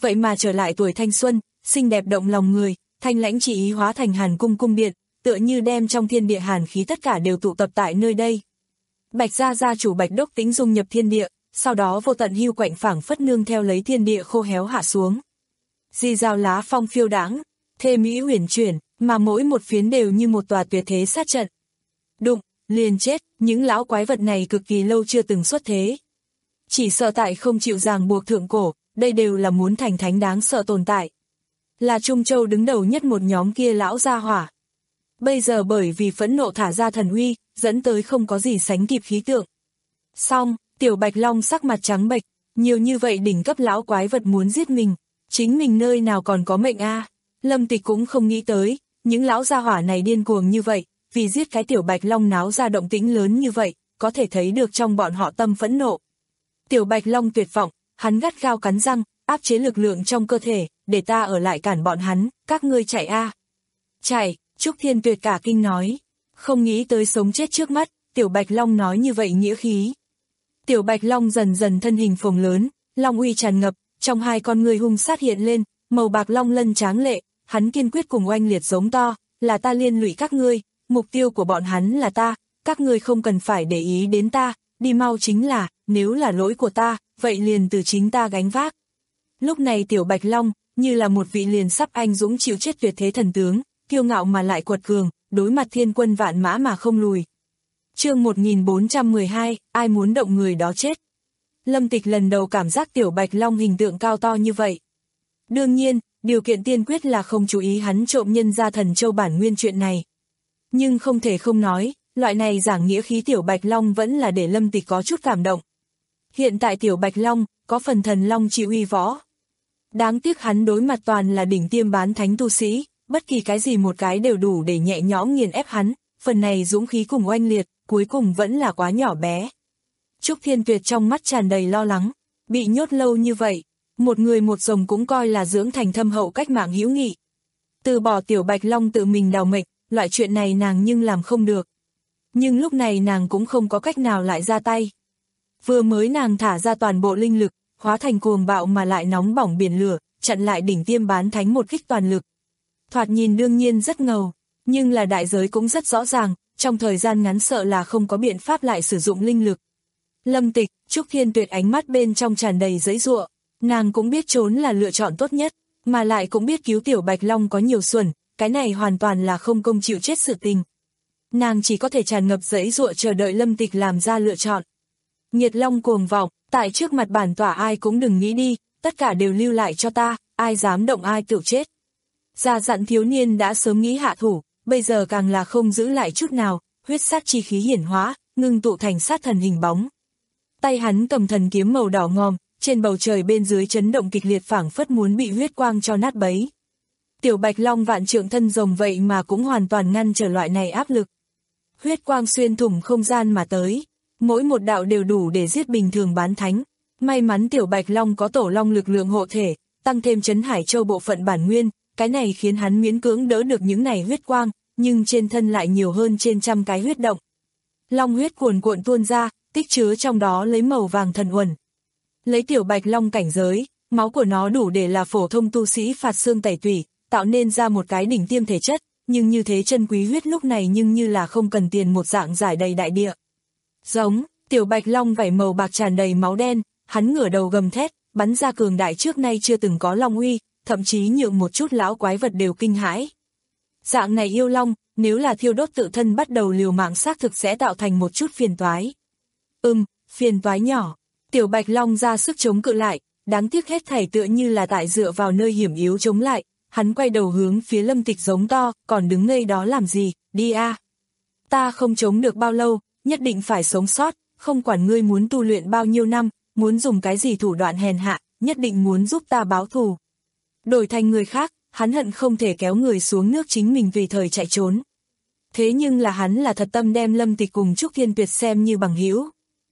vậy mà trở lại tuổi thanh xuân, xinh đẹp động lòng người, thanh lãnh chỉ ý hóa thành Hàn cung cung điện, tựa như đem trong thiên địa hàn khí tất cả đều tụ tập tại nơi đây. Bạch gia gia chủ Bạch Đốc Tĩnh dung nhập thiên địa, sau đó vô tận hưu quạnh phảng phất nương theo lấy thiên địa khô héo hạ xuống. Di dao lá phong phiêu đãng, thê mỹ huyền chuyển, mà mỗi một phiến đều như một tòa tuyệt thế sát trận. Đụng, liền chết, những lão quái vật này cực kỳ lâu chưa từng xuất thế. Chỉ sợ tại không chịu ràng buộc thượng cổ, đây đều là muốn thành thánh đáng sợ tồn tại. Là Trung Châu đứng đầu nhất một nhóm kia lão gia hỏa. Bây giờ bởi vì phẫn nộ thả ra thần uy, dẫn tới không có gì sánh kịp khí tượng. Xong, Tiểu Bạch Long sắc mặt trắng bệch, nhiều như vậy đỉnh cấp lão quái vật muốn giết mình, chính mình nơi nào còn có mệnh a? Lâm Tịch cũng không nghĩ tới, những lão gia hỏa này điên cuồng như vậy, vì giết cái Tiểu Bạch Long náo ra động tĩnh lớn như vậy, có thể thấy được trong bọn họ tâm phẫn nộ. Tiểu Bạch Long tuyệt vọng, hắn gắt gao cắn răng, áp chế lực lượng trong cơ thể, để ta ở lại cản bọn hắn, các ngươi chạy a. Chạy, Trúc Thiên Tuyệt cả kinh nói, không nghĩ tới sống chết trước mắt, Tiểu Bạch Long nói như vậy nghĩa khí. Tiểu Bạch Long dần dần thân hình phồng lớn, long uy tràn ngập, trong hai con người hung sát hiện lên, màu bạc long lân tráng lệ, hắn kiên quyết cùng oanh liệt giống to, là ta liên lụy các ngươi, mục tiêu của bọn hắn là ta, các ngươi không cần phải để ý đến ta, đi mau chính là, nếu là lỗi của ta, vậy liền từ chính ta gánh vác. Lúc này Tiểu Bạch Long, như là một vị liền sắp anh dũng chịu chết tuyệt thế thần tướng, kiêu ngạo mà lại quật cường, đối mặt thiên quân vạn mã mà không lùi. Chương một nghìn bốn trăm mười hai, ai muốn động người đó chết. Lâm Tịch lần đầu cảm giác Tiểu Bạch Long hình tượng cao to như vậy. Đương nhiên, điều kiện tiên quyết là không chú ý hắn trộm nhân gia thần châu bản nguyên chuyện này. Nhưng không thể không nói, loại này giảng nghĩa khí Tiểu Bạch Long vẫn là để Lâm Tịch có chút cảm động. Hiện tại Tiểu Bạch Long, có phần thần Long chỉ uy võ. Đáng tiếc hắn đối mặt toàn là đỉnh tiêm bán thánh tu sĩ, bất kỳ cái gì một cái đều đủ để nhẹ nhõm nghiền ép hắn, phần này dũng khí cùng oanh liệt, cuối cùng vẫn là quá nhỏ bé. Trúc Thiên Tuyệt trong mắt tràn đầy lo lắng, bị nhốt lâu như vậy, một người một rồng cũng coi là dưỡng thành thâm hậu cách mạng hữu nghị. Từ bỏ Tiểu Bạch Long tự mình đào mệnh, loại chuyện này nàng nhưng làm không được. Nhưng lúc này nàng cũng không có cách nào lại ra tay. Vừa mới nàng thả ra toàn bộ linh lực, hóa thành cuồng bạo mà lại nóng bỏng biển lửa, chặn lại đỉnh tiêm bán thánh một kích toàn lực. Thoạt nhìn đương nhiên rất ngầu, nhưng là đại giới cũng rất rõ ràng, trong thời gian ngắn sợ là không có biện pháp lại sử dụng linh lực. Lâm Tịch, Trúc Thiên Tuyệt ánh mắt bên trong tràn đầy giãy giụa, nàng cũng biết trốn là lựa chọn tốt nhất, mà lại cũng biết cứu Tiểu Bạch Long có nhiều xuẩn, cái này hoàn toàn là không công chịu chết sự tình. Nàng chỉ có thể tràn ngập giãy giụa chờ đợi Lâm Tịch làm ra lựa chọn. Nhiệt Long cuồng vọng, tại trước mặt bản tỏa ai cũng đừng nghĩ đi, tất cả đều lưu lại cho ta, ai dám động ai tự chết. Già dặn thiếu niên đã sớm nghĩ hạ thủ, bây giờ càng là không giữ lại chút nào, huyết sát chi khí hiển hóa, ngưng tụ thành sát thần hình bóng. Tay hắn cầm thần kiếm màu đỏ ngòm, trên bầu trời bên dưới chấn động kịch liệt phảng phất muốn bị huyết quang cho nát bấy. Tiểu Bạch Long vạn trượng thân rồng vậy mà cũng hoàn toàn ngăn trở loại này áp lực. Huyết quang xuyên thủng không gian mà tới, mỗi một đạo đều đủ để giết bình thường bán thánh. May mắn Tiểu Bạch Long có tổ long lực lượng hộ thể, tăng thêm Trấn Hải Châu bộ phận bản nguyên, cái này khiến hắn miễn cưỡng đỡ được những này huyết quang, nhưng trên thân lại nhiều hơn trên trăm cái huyết động. Long huyết cuồn cuộn tuôn ra, tích chứa trong đó lấy màu vàng thần uẩn. Lấy Tiểu Bạch Long cảnh giới, máu của nó đủ để là phổ thông tu sĩ phạt xương tẩy tủy, tạo nên ra một cái đỉnh tiêm thể chất, nhưng như thế chân quý huyết lúc này nhưng như là không cần tiền một dạng giải đầy đại địa. Giống, Tiểu Bạch Long vảy màu bạc tràn đầy máu đen, hắn ngửa đầu gầm thét, bắn ra cường đại trước nay chưa từng có long uy, thậm chí nhượng một chút lão quái vật đều kinh hãi. Dạng này yêu long, nếu là thiêu đốt tự thân bắt đầu liều mạng xác thực sẽ tạo thành một chút phiền toái. Ừm, phiền toái nhỏ. Tiểu Bạch Long ra sức chống cự lại, đáng tiếc hết thảy tựa như là tại dựa vào nơi hiểm yếu chống lại, hắn quay đầu hướng phía Lâm Tịch giống to, còn đứng ngây đó làm gì, đi a. Ta không chống được bao lâu, nhất định phải sống sót, không quản ngươi muốn tu luyện bao nhiêu năm, muốn dùng cái gì thủ đoạn hèn hạ, nhất định muốn giúp ta báo thù. Đổi thành người khác, hắn hận không thể kéo người xuống nước chính mình vì thời chạy trốn. Thế nhưng là hắn là thật tâm đem Lâm Tịch cùng Trúc Thiên Tuyệt xem như bằng hữu.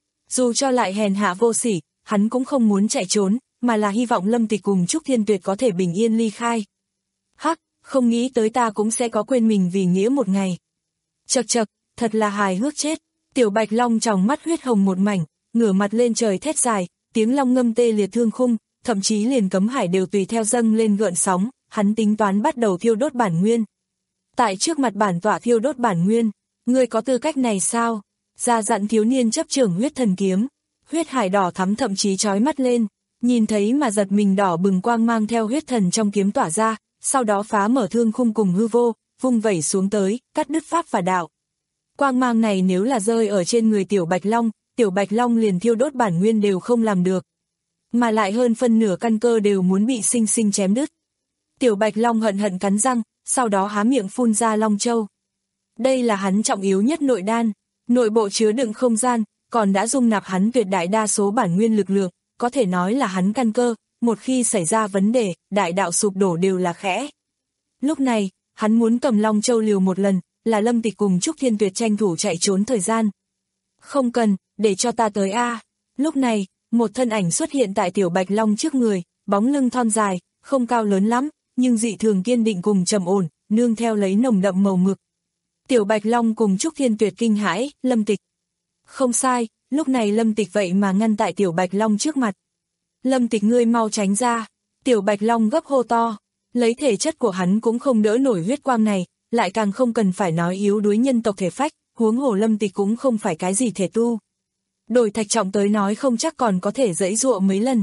Dù cho lại hèn hạ vô sỉ, hắn cũng không muốn chạy trốn, mà là hy vọng Lâm Tịch cùng Trúc Thiên Tuyệt có thể bình yên ly khai. Hắc, không nghĩ tới ta cũng sẽ có quên mình vì nghĩa một ngày. Chậc chậc, thật là hài hước chết. Tiểu Bạch Long tròng mắt huyết hồng một mảnh, ngửa mặt lên trời thét dài, tiếng long ngâm tê liệt thương khung, thậm chí liền cấm hải đều tùy theo dâng lên gợn sóng, hắn tính toán bắt đầu thiêu đốt bản nguyên. Tại trước mặt bản tọa thiêu đốt bản nguyên, ngươi có tư cách này sao? Ra dặn thiếu niên chấp trưởng huyết thần kiếm, huyết hải đỏ thắm thậm chí chói mắt lên, nhìn thấy mà giật mình đỏ bừng quang mang theo huyết thần trong kiếm tỏa ra, sau đó phá mở thương khung cùng hư vô, vung vẩy xuống tới, cắt đứt pháp và đạo. Quang mang này nếu là rơi ở trên người Tiểu Bạch Long, Tiểu Bạch Long liền thiêu đốt bản nguyên đều không làm được. Mà lại hơn phân nửa căn cơ đều muốn bị sinh sinh chém đứt. Tiểu Bạch Long hận hận cắn răng, sau đó há miệng phun ra Long Châu. Đây là hắn trọng yếu nhất nội đan, nội bộ chứa đựng không gian, còn đã dung nạp hắn tuyệt đại đa số bản nguyên lực lượng, có thể nói là hắn căn cơ, một khi xảy ra vấn đề, đại đạo sụp đổ đều là khẽ. Lúc này, hắn muốn cầm Long Châu liều một lần, là Lâm Tịch cùng Trúc Thiên Tuyệt tranh thủ chạy trốn thời gian. Không cần, để cho ta tới a. Lúc này, một thân ảnh xuất hiện tại Tiểu Bạch Long trước người, bóng lưng thon dài, không cao lớn lắm, nhưng dị thường kiên định cùng trầm ổn, nương theo lấy nồng đậm màu mực. Tiểu Bạch Long cùng Trúc Thiên Tuyệt kinh hãi, Lâm Tịch. Không sai, lúc này Lâm Tịch vậy mà ngăn tại Tiểu Bạch Long trước mặt. Lâm Tịch ngươi mau tránh ra. Tiểu Bạch Long gấp hô to, lấy thể chất của hắn cũng không đỡ nổi huyết quang này, lại càng không cần phải nói yếu đuối nhân tộc thể phách, huống hồ Lâm Tịch cũng không phải cái gì thể tu. Đổi Thạch Trọng tới nói không chắc còn có thể giãy giụa mấy lần.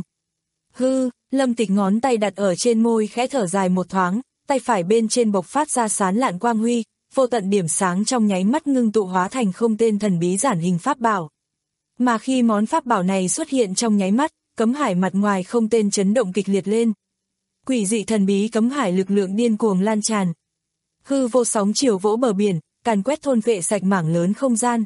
Hư, Lâm Tịch ngón tay đặt ở trên môi khẽ thở dài một thoáng, tay phải bên trên bộc phát ra sán lạn quang huy, vô tận điểm sáng trong nháy mắt ngưng tụ hóa thành không tên thần bí giản hình pháp bảo. Mà khi món pháp bảo này xuất hiện trong nháy mắt, cấm hải mặt ngoài không tên chấn động kịch liệt lên. Quỷ dị thần bí cấm hải lực lượng điên cuồng lan tràn. Hư vô sóng chiều vỗ bờ biển, càn quét thôn vệ sạch mảng lớn không gian.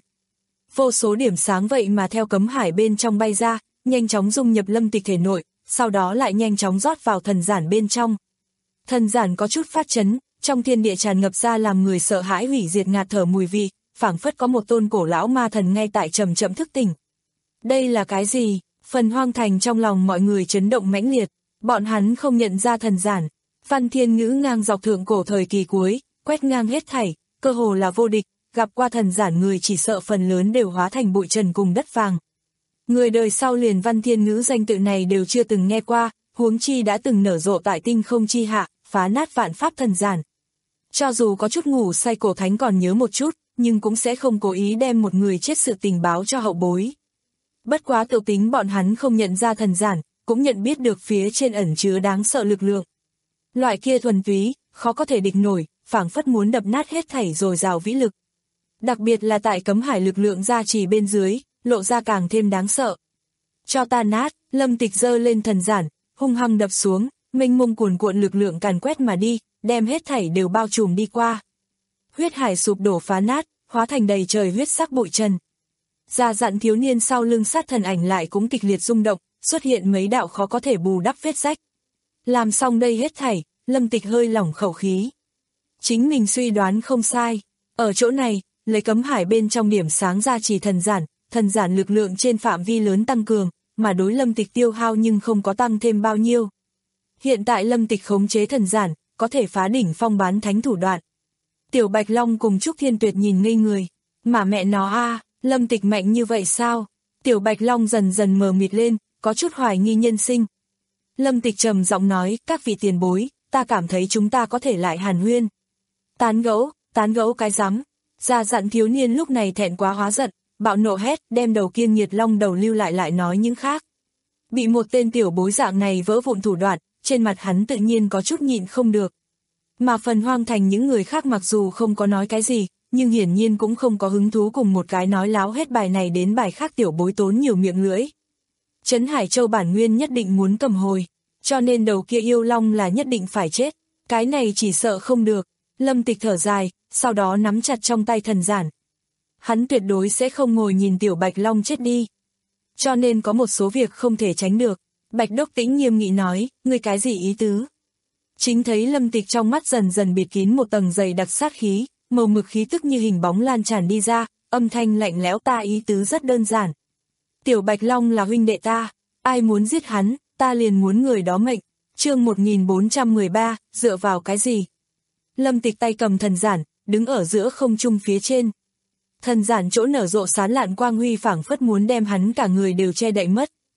Vô số điểm sáng vậy mà theo cấm hải bên trong bay ra, nhanh chóng dung nhập Lâm Tịch thể nội, sau đó lại nhanh chóng rót vào thần giản bên trong. Thần giản có chút phát chấn, trong thiên địa tràn ngập ra làm người sợ hãi hủy diệt ngạt thở mùi vị, phảng phất có một tôn cổ lão ma thần ngay tại chậm chậm thức tỉnh. Đây là cái gì? Phần Hoang Thành trong lòng mọi người chấn động mãnh liệt, bọn hắn không nhận ra thần giản. Văn Thiên Ngữ ngang dọc thượng cổ thời kỳ cuối, quét ngang hết thảy, cơ hồ là vô địch, gặp qua thần giản người chỉ sợ phần lớn đều hóa thành bụi trần cùng đất vàng. Người đời sau liền Văn Thiên Ngữ danh tự này đều chưa từng nghe qua, huống chi đã từng nở rộ tại tinh không chi hạ, phá nát vạn pháp thần giản. Cho dù có chút ngủ say cổ thánh còn nhớ một chút, nhưng cũng sẽ không cố ý đem một người chết sự tình báo cho hậu bối. Bất quá tự tính bọn hắn không nhận ra thần giản, cũng nhận biết được phía trên ẩn chứa đáng sợ lực lượng. Loại kia thuần túy, khó có thể địch nổi, phảng phất muốn đập nát hết thảy dồi dào vĩ lực. Đặc biệt là tại cấm hải lực lượng gia trì bên dưới, lộ ra càng thêm đáng sợ. Cho ta nát, Lâm Tịch giơ lên thần giản, hung hăng đập xuống, mênh mông cuồn cuộn lực lượng càn quét mà đi, đem hết thảy đều bao trùm đi qua. Huyết hải sụp đổ phá nát, hóa thành đầy trời huyết sắc bụi trần. Già dặn thiếu niên sau lưng sát thần ảnh lại cũng kịch liệt rung động, xuất hiện mấy đạo khó có thể bù đắp vết rách. Làm xong đây hết thảy, Lâm Tịch hơi lỏng khẩu khí. Chính mình suy đoán không sai, ở chỗ này, lấy cấm hải bên trong điểm sáng ra chỉ thần giản, thần giản lực lượng trên phạm vi lớn tăng cường, mà đối Lâm Tịch tiêu hao nhưng không có tăng thêm bao nhiêu. Hiện tại Lâm Tịch khống chế thần giản, có thể phá đỉnh phong bán thánh thủ đoạn. Tiểu Bạch Long cùng Trúc Thiên Tuyệt nhìn ngây người, mà mẹ nó a, Lâm Tịch mạnh như vậy sao? Tiểu Bạch Long dần dần mờ mịt lên, có chút hoài nghi nhân sinh. Lâm Tịch trầm giọng nói, các vị tiền bối, ta cảm thấy chúng ta có thể lại hàn huyên. Tán gẫu, tán gẫu cái rắm. Già dặn thiếu niên lúc này thẹn quá hóa giận, bạo nộ hét, đem đầu kiên nghiệt long đầu lưu lại lại nói những khác. Bị một tên tiểu bối dạng này vỡ vụn thủ đoạn, trên mặt hắn tự nhiên có chút nhịn không được. Mà Phần Hoang Thành những người khác mặc dù không có nói cái gì, nhưng hiển nhiên cũng không có hứng thú cùng một cái nói láo hết bài này đến bài khác tiểu bối tốn nhiều miệng lưỡi. Trấn Hải Châu bản nguyên nhất định muốn cầm hồi, cho nên đầu kia yêu long là nhất định phải chết, cái này chỉ sợ không được. Lâm Tịch thở dài, sau đó nắm chặt trong tay thần giản. Hắn tuyệt đối sẽ không ngồi nhìn tiểu Bạch Long chết đi. Cho nên có một số việc không thể tránh được. Bạch Đốc Tĩnh nghiêm nghị nói, ngươi cái gì ý tứ? Chính thấy Lâm Tịch trong mắt dần dần bịt kín một tầng dày đặc sát khí, màu mực khí tức như hình bóng lan tràn đi ra, âm thanh lạnh lẽo, ta ý tứ rất đơn giản. Tiểu Bạch Long là huynh đệ ta, ai muốn giết hắn, ta liền muốn người đó mệnh. Chương một nghìn bốn trăm mười ba, dựa vào cái gì? Lâm Tịch tay cầm thần giản, đứng ở giữa không trung phía trên. Thần giản chỗ nở rộ sán lạn quang huy phảng phất muốn đem hắn cả người đều che đậy mất.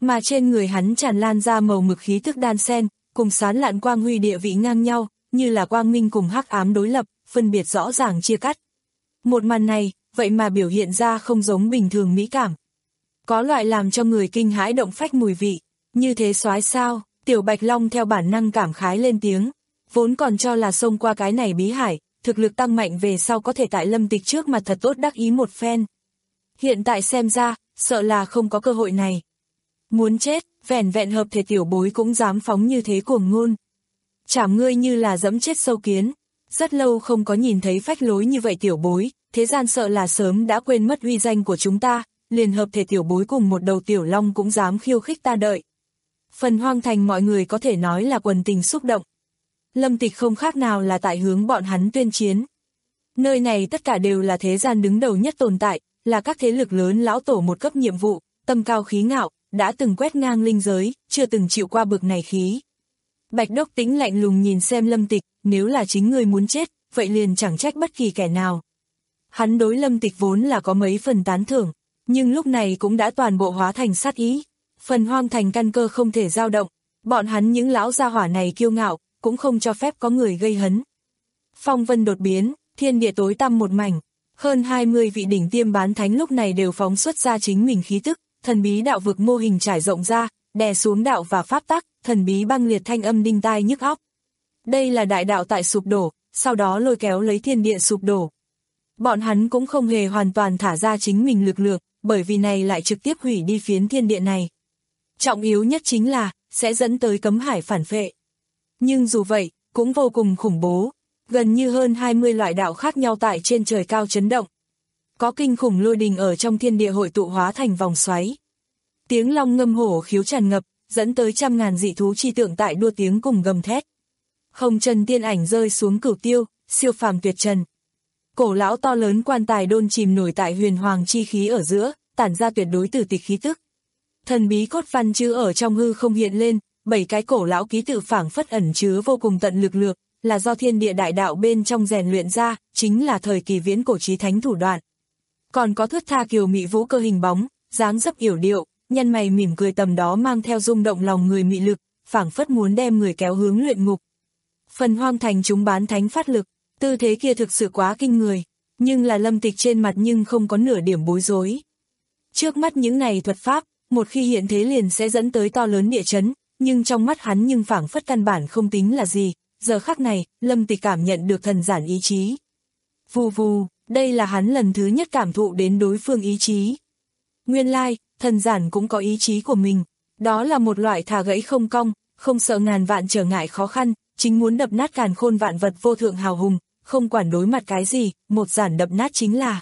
mà trên người hắn tràn lan ra màu mực khí tức đan sen, cùng sán lạn quang huy địa vị ngang nhau, như là quang minh cùng hắc ám đối lập, phân biệt rõ ràng chia cắt. Một màn này, vậy mà biểu hiện ra không giống bình thường mỹ cảm. Có loại làm cho người kinh hãi động phách mùi vị, như thế soái sao, Tiểu Bạch Long theo bản năng cảm khái lên tiếng, vốn còn cho là xông qua cái này bí hải, thực lực tăng mạnh về sau có thể tại Lâm Tịch trước mặt thật tốt đắc ý một phen. Hiện tại xem ra, sợ là không có cơ hội này. Muốn chết, vẻn vẹn hợp thể tiểu bối cũng dám phóng như thế cuồng ngôn. Chảm ngươi như là dẫm chết sâu kiến, rất lâu không có nhìn thấy phách lối như vậy tiểu bối, thế gian sợ là sớm đã quên mất uy danh của chúng ta, liền hợp thể tiểu bối cùng một đầu tiểu long cũng dám khiêu khích ta đợi. Phần Hoang Thành mọi người có thể nói là quần tình xúc động. Lâm Tịch không khác nào là tại hướng bọn hắn tuyên chiến. Nơi này tất cả đều là thế gian đứng đầu nhất tồn tại, là các thế lực lớn lão tổ một cấp nhiệm vụ, tâm cao khí ngạo, đã từng quét ngang linh giới, chưa từng chịu qua bực này khí. Bạch Đốc Tĩnh lạnh lùng nhìn xem Lâm Tịch, nếu là chính ngươi muốn chết, vậy liền chẳng trách bất kỳ kẻ nào. Hắn đối Lâm Tịch vốn là có mấy phần tán thưởng, nhưng lúc này cũng đã toàn bộ hóa thành sát ý. Phần Hoang Thành căn cơ không thể dao động, bọn hắn những lão gia hỏa này kiêu ngạo, cũng không cho phép có người gây hấn. Phong vân đột biến, thiên địa tối tăm một mảnh, hơn hai mươi vị đỉnh tiêm bán thánh lúc này đều phóng xuất ra chính mình khí tức, thần bí đạo vực mô hình trải rộng ra, đè xuống đạo và pháp tắc, thần bí băng liệt thanh âm đinh tai nhức óc. Đây là đại đạo tại sụp đổ, sau đó lôi kéo lấy thiên địa sụp đổ. Bọn hắn cũng không hề hoàn toàn thả ra chính mình lực lượng, bởi vì này lại trực tiếp hủy đi phiến thiên địa này. Trọng yếu nhất chính là, sẽ dẫn tới cấm hải phản phệ. Nhưng dù vậy, cũng vô cùng khủng bố, gần như hơn hai mươi loại đạo khác nhau tại trên trời cao chấn động. Có kinh khủng lôi đình ở trong thiên địa hội tụ hóa thành vòng xoáy. Tiếng long ngâm hổ khiếu tràn ngập, dẫn tới trăm ngàn dị thú chi tượng tại đua tiếng cùng gầm thét. Hồng trần tiên ảnh rơi xuống cửu tiêu, siêu phàm tuyệt trần. Cổ lão to lớn quan tài đôn chìm nổi tại huyền hoàng chi khí ở giữa, tản ra tuyệt đối tử tịch khí tức. Thần bí cốt văn chữ ở trong hư không hiện lên, bảy cái cổ lão ký tự phảng phất ẩn chứa vô cùng tận lực lượng, là do thiên địa đại đạo bên trong rèn luyện ra, chính là thời kỳ viễn cổ chí thánh thủ đoạn. Còn có thướt tha kiều mị vũ cơ hình bóng, dáng dấp yểu điệu, nhân mày mỉm cười tầm đó mang theo rung động lòng người mị lực, phảng phất muốn đem người kéo hướng luyện ngục. Phần Hoang Thành chúng bán thánh phát lực, tư thế kia thực sự quá kinh người, nhưng là Lâm Tịch trên mặt nhưng không có nửa điểm bối rối. Trước mắt những này thuật pháp, một khi hiện thế liền sẽ dẫn tới to lớn địa chấn, nhưng trong mắt hắn nhưng phảng phất căn bản không tính là gì, giờ khắc này, Lâm Tịch cảm nhận được thần giản ý chí. Vù vù, đây là hắn lần thứ nhất cảm thụ đến đối phương ý chí. Nguyên lai, thần giản cũng có ý chí của mình, đó là một loại thà gãy không cong, không sợ ngàn vạn trở ngại khó khăn, chính muốn đập nát càn khôn vạn vật vô thượng hào hùng, không quản đối mặt cái gì, một giản đập nát chính là.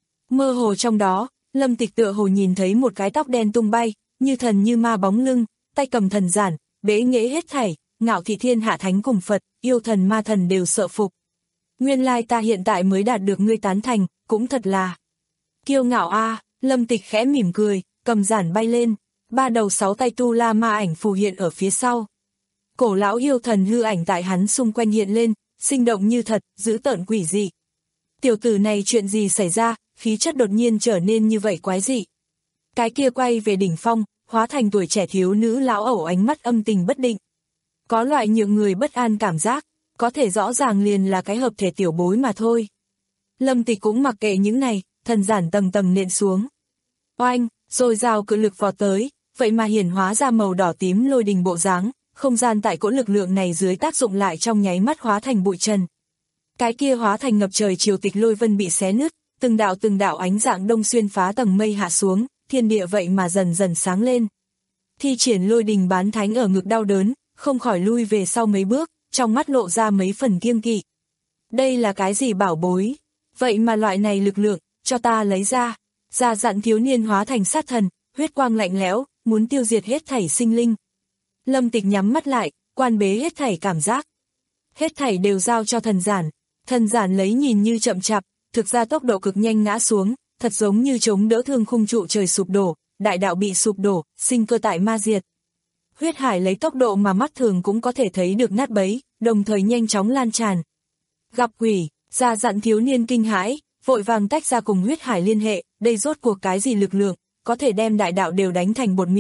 Mơ hồ trong đó, Lâm Tịch tựa hồ nhìn thấy một cái tóc đen tung bay, như thần như ma bóng lưng, tay cầm thần giản, bế nghệ hết thảy, ngạo thị thiên hạ thánh cùng Phật, yêu thần ma thần đều sợ phục. Nguyên lai ta hiện tại mới đạt được ngươi tán thành, cũng thật là kiêu ngạo a. Lâm Tịch khẽ mỉm cười, cầm giản bay lên, ba đầu sáu tay tu la ma ảnh phù hiện ở phía sau. Cổ lão yêu thần hư ảnh tại hắn xung quanh hiện lên, sinh động như thật, dữ tợn quỷ dị. Tiểu tử này chuyện gì xảy ra, khí chất đột nhiên trở nên như vậy quái dị. Cái kia quay về đỉnh phong, hóa thành tuổi trẻ thiếu nữ lão ẩu ánh mắt âm tình bất định. Có loại nhượng người bất an cảm giác, có thể rõ ràng liền là cái hợp thể tiểu bối mà thôi. Lâm Tịch cũng mặc kệ những này, thần giản tầng tầng nện xuống. Oanh, rồi rào cự lực vọt tới, vậy mà hiển hóa ra màu đỏ tím lôi đình bộ dáng, không gian tại cỗ lực lượng này dưới tác dụng lại trong nháy mắt hóa thành bụi trần. Cái kia hóa thành ngập trời triều tịch lôi vân bị xé nứt, từng đạo từng đạo ánh dạng đông xuyên phá tầng mây hạ xuống, thiên địa vậy mà dần dần sáng lên. Thi triển lôi đình bán thánh ở ngực đau đớn, không khỏi lui về sau mấy bước, trong mắt lộ ra mấy phần kiêng kỵ. Đây là cái gì bảo bối? Vậy mà loại này lực lượng, cho ta lấy ra. Già dặn thiếu niên hóa thành sát thần, huyết quang lạnh lẽo, muốn tiêu diệt hết thảy sinh linh. Lâm Tịch nhắm mắt lại, quan bế hết thảy cảm giác. Hết thảy đều giao cho thần giản. Thần giản lấy nhìn như chậm chạp, thực ra tốc độ cực nhanh ngã xuống, thật giống như chống đỡ thương khung trụ trời sụp đổ, đại đạo bị sụp đổ, sinh cơ tại ma diệt. Huyết hải lấy tốc độ mà mắt thường cũng có thể thấy được nát bấy, đồng thời nhanh chóng lan tràn. Gặp quỷ, già dặn thiếu niên kinh hãi, vội vàng tách ra cùng huyết hải liên hệ, đây rốt cuộc cái gì lực lượng, có thể đem đại đạo đều đánh thành bột mịn,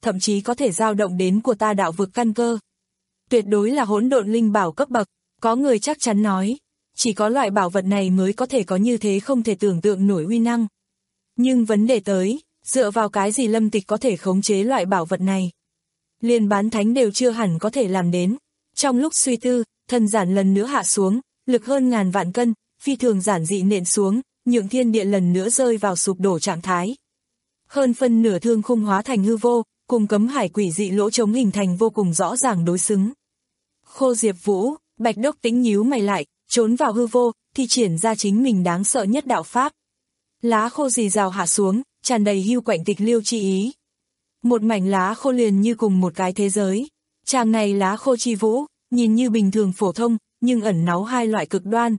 thậm chí có thể dao động đến của ta đạo vực căn cơ. Tuyệt đối là hỗn độn linh bảo cấp bậc, có người chắc chắn nói, chỉ có loại bảo vật này mới có thể có như thế không thể tưởng tượng nổi uy năng. Nhưng vấn đề tới, dựa vào cái gì Lâm Tịch có thể khống chế loại bảo vật này? Liền bán thánh đều chưa hẳn có thể làm đến. Trong lúc suy tư, thần giản lần nữa hạ xuống, lực hơn ngàn vạn cân, phi thường giản dị nện xuống, nhượng thiên địa lần nữa rơi vào sụp đổ trạng thái. Hơn phân nửa thương khung hóa thành hư vô, cùng cấm hải quỷ dị lỗ trống hình thành vô cùng rõ ràng đối xứng. Khô Diệp Vũ, Bạch Đốc Tĩnh nhíu mày lại, trốn vào hư vô, thi triển ra chính mình đáng sợ nhất đạo pháp. Lá khô rì rào hạ xuống, tràn đầy hưu quạnh tịch liêu chi ý. Một mảnh lá khô liền như cùng một cái thế giới. Tràng này lá khô chi vũ, nhìn như bình thường phổ thông, nhưng ẩn náu hai loại cực đoan.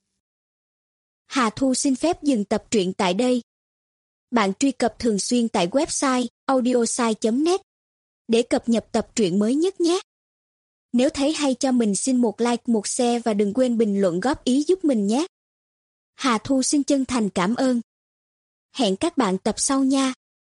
Hà Thu xin phép dừng tập truyện tại đây. Bạn truy cập thường xuyên tại website audiosai chấm net để cập nhật tập truyện mới nhất nhé. Nếu thấy hay cho mình xin một like, một share và đừng quên bình luận góp ý giúp mình nhé. Hà Thu xin chân thành cảm ơn. Hẹn các bạn tập sau nha.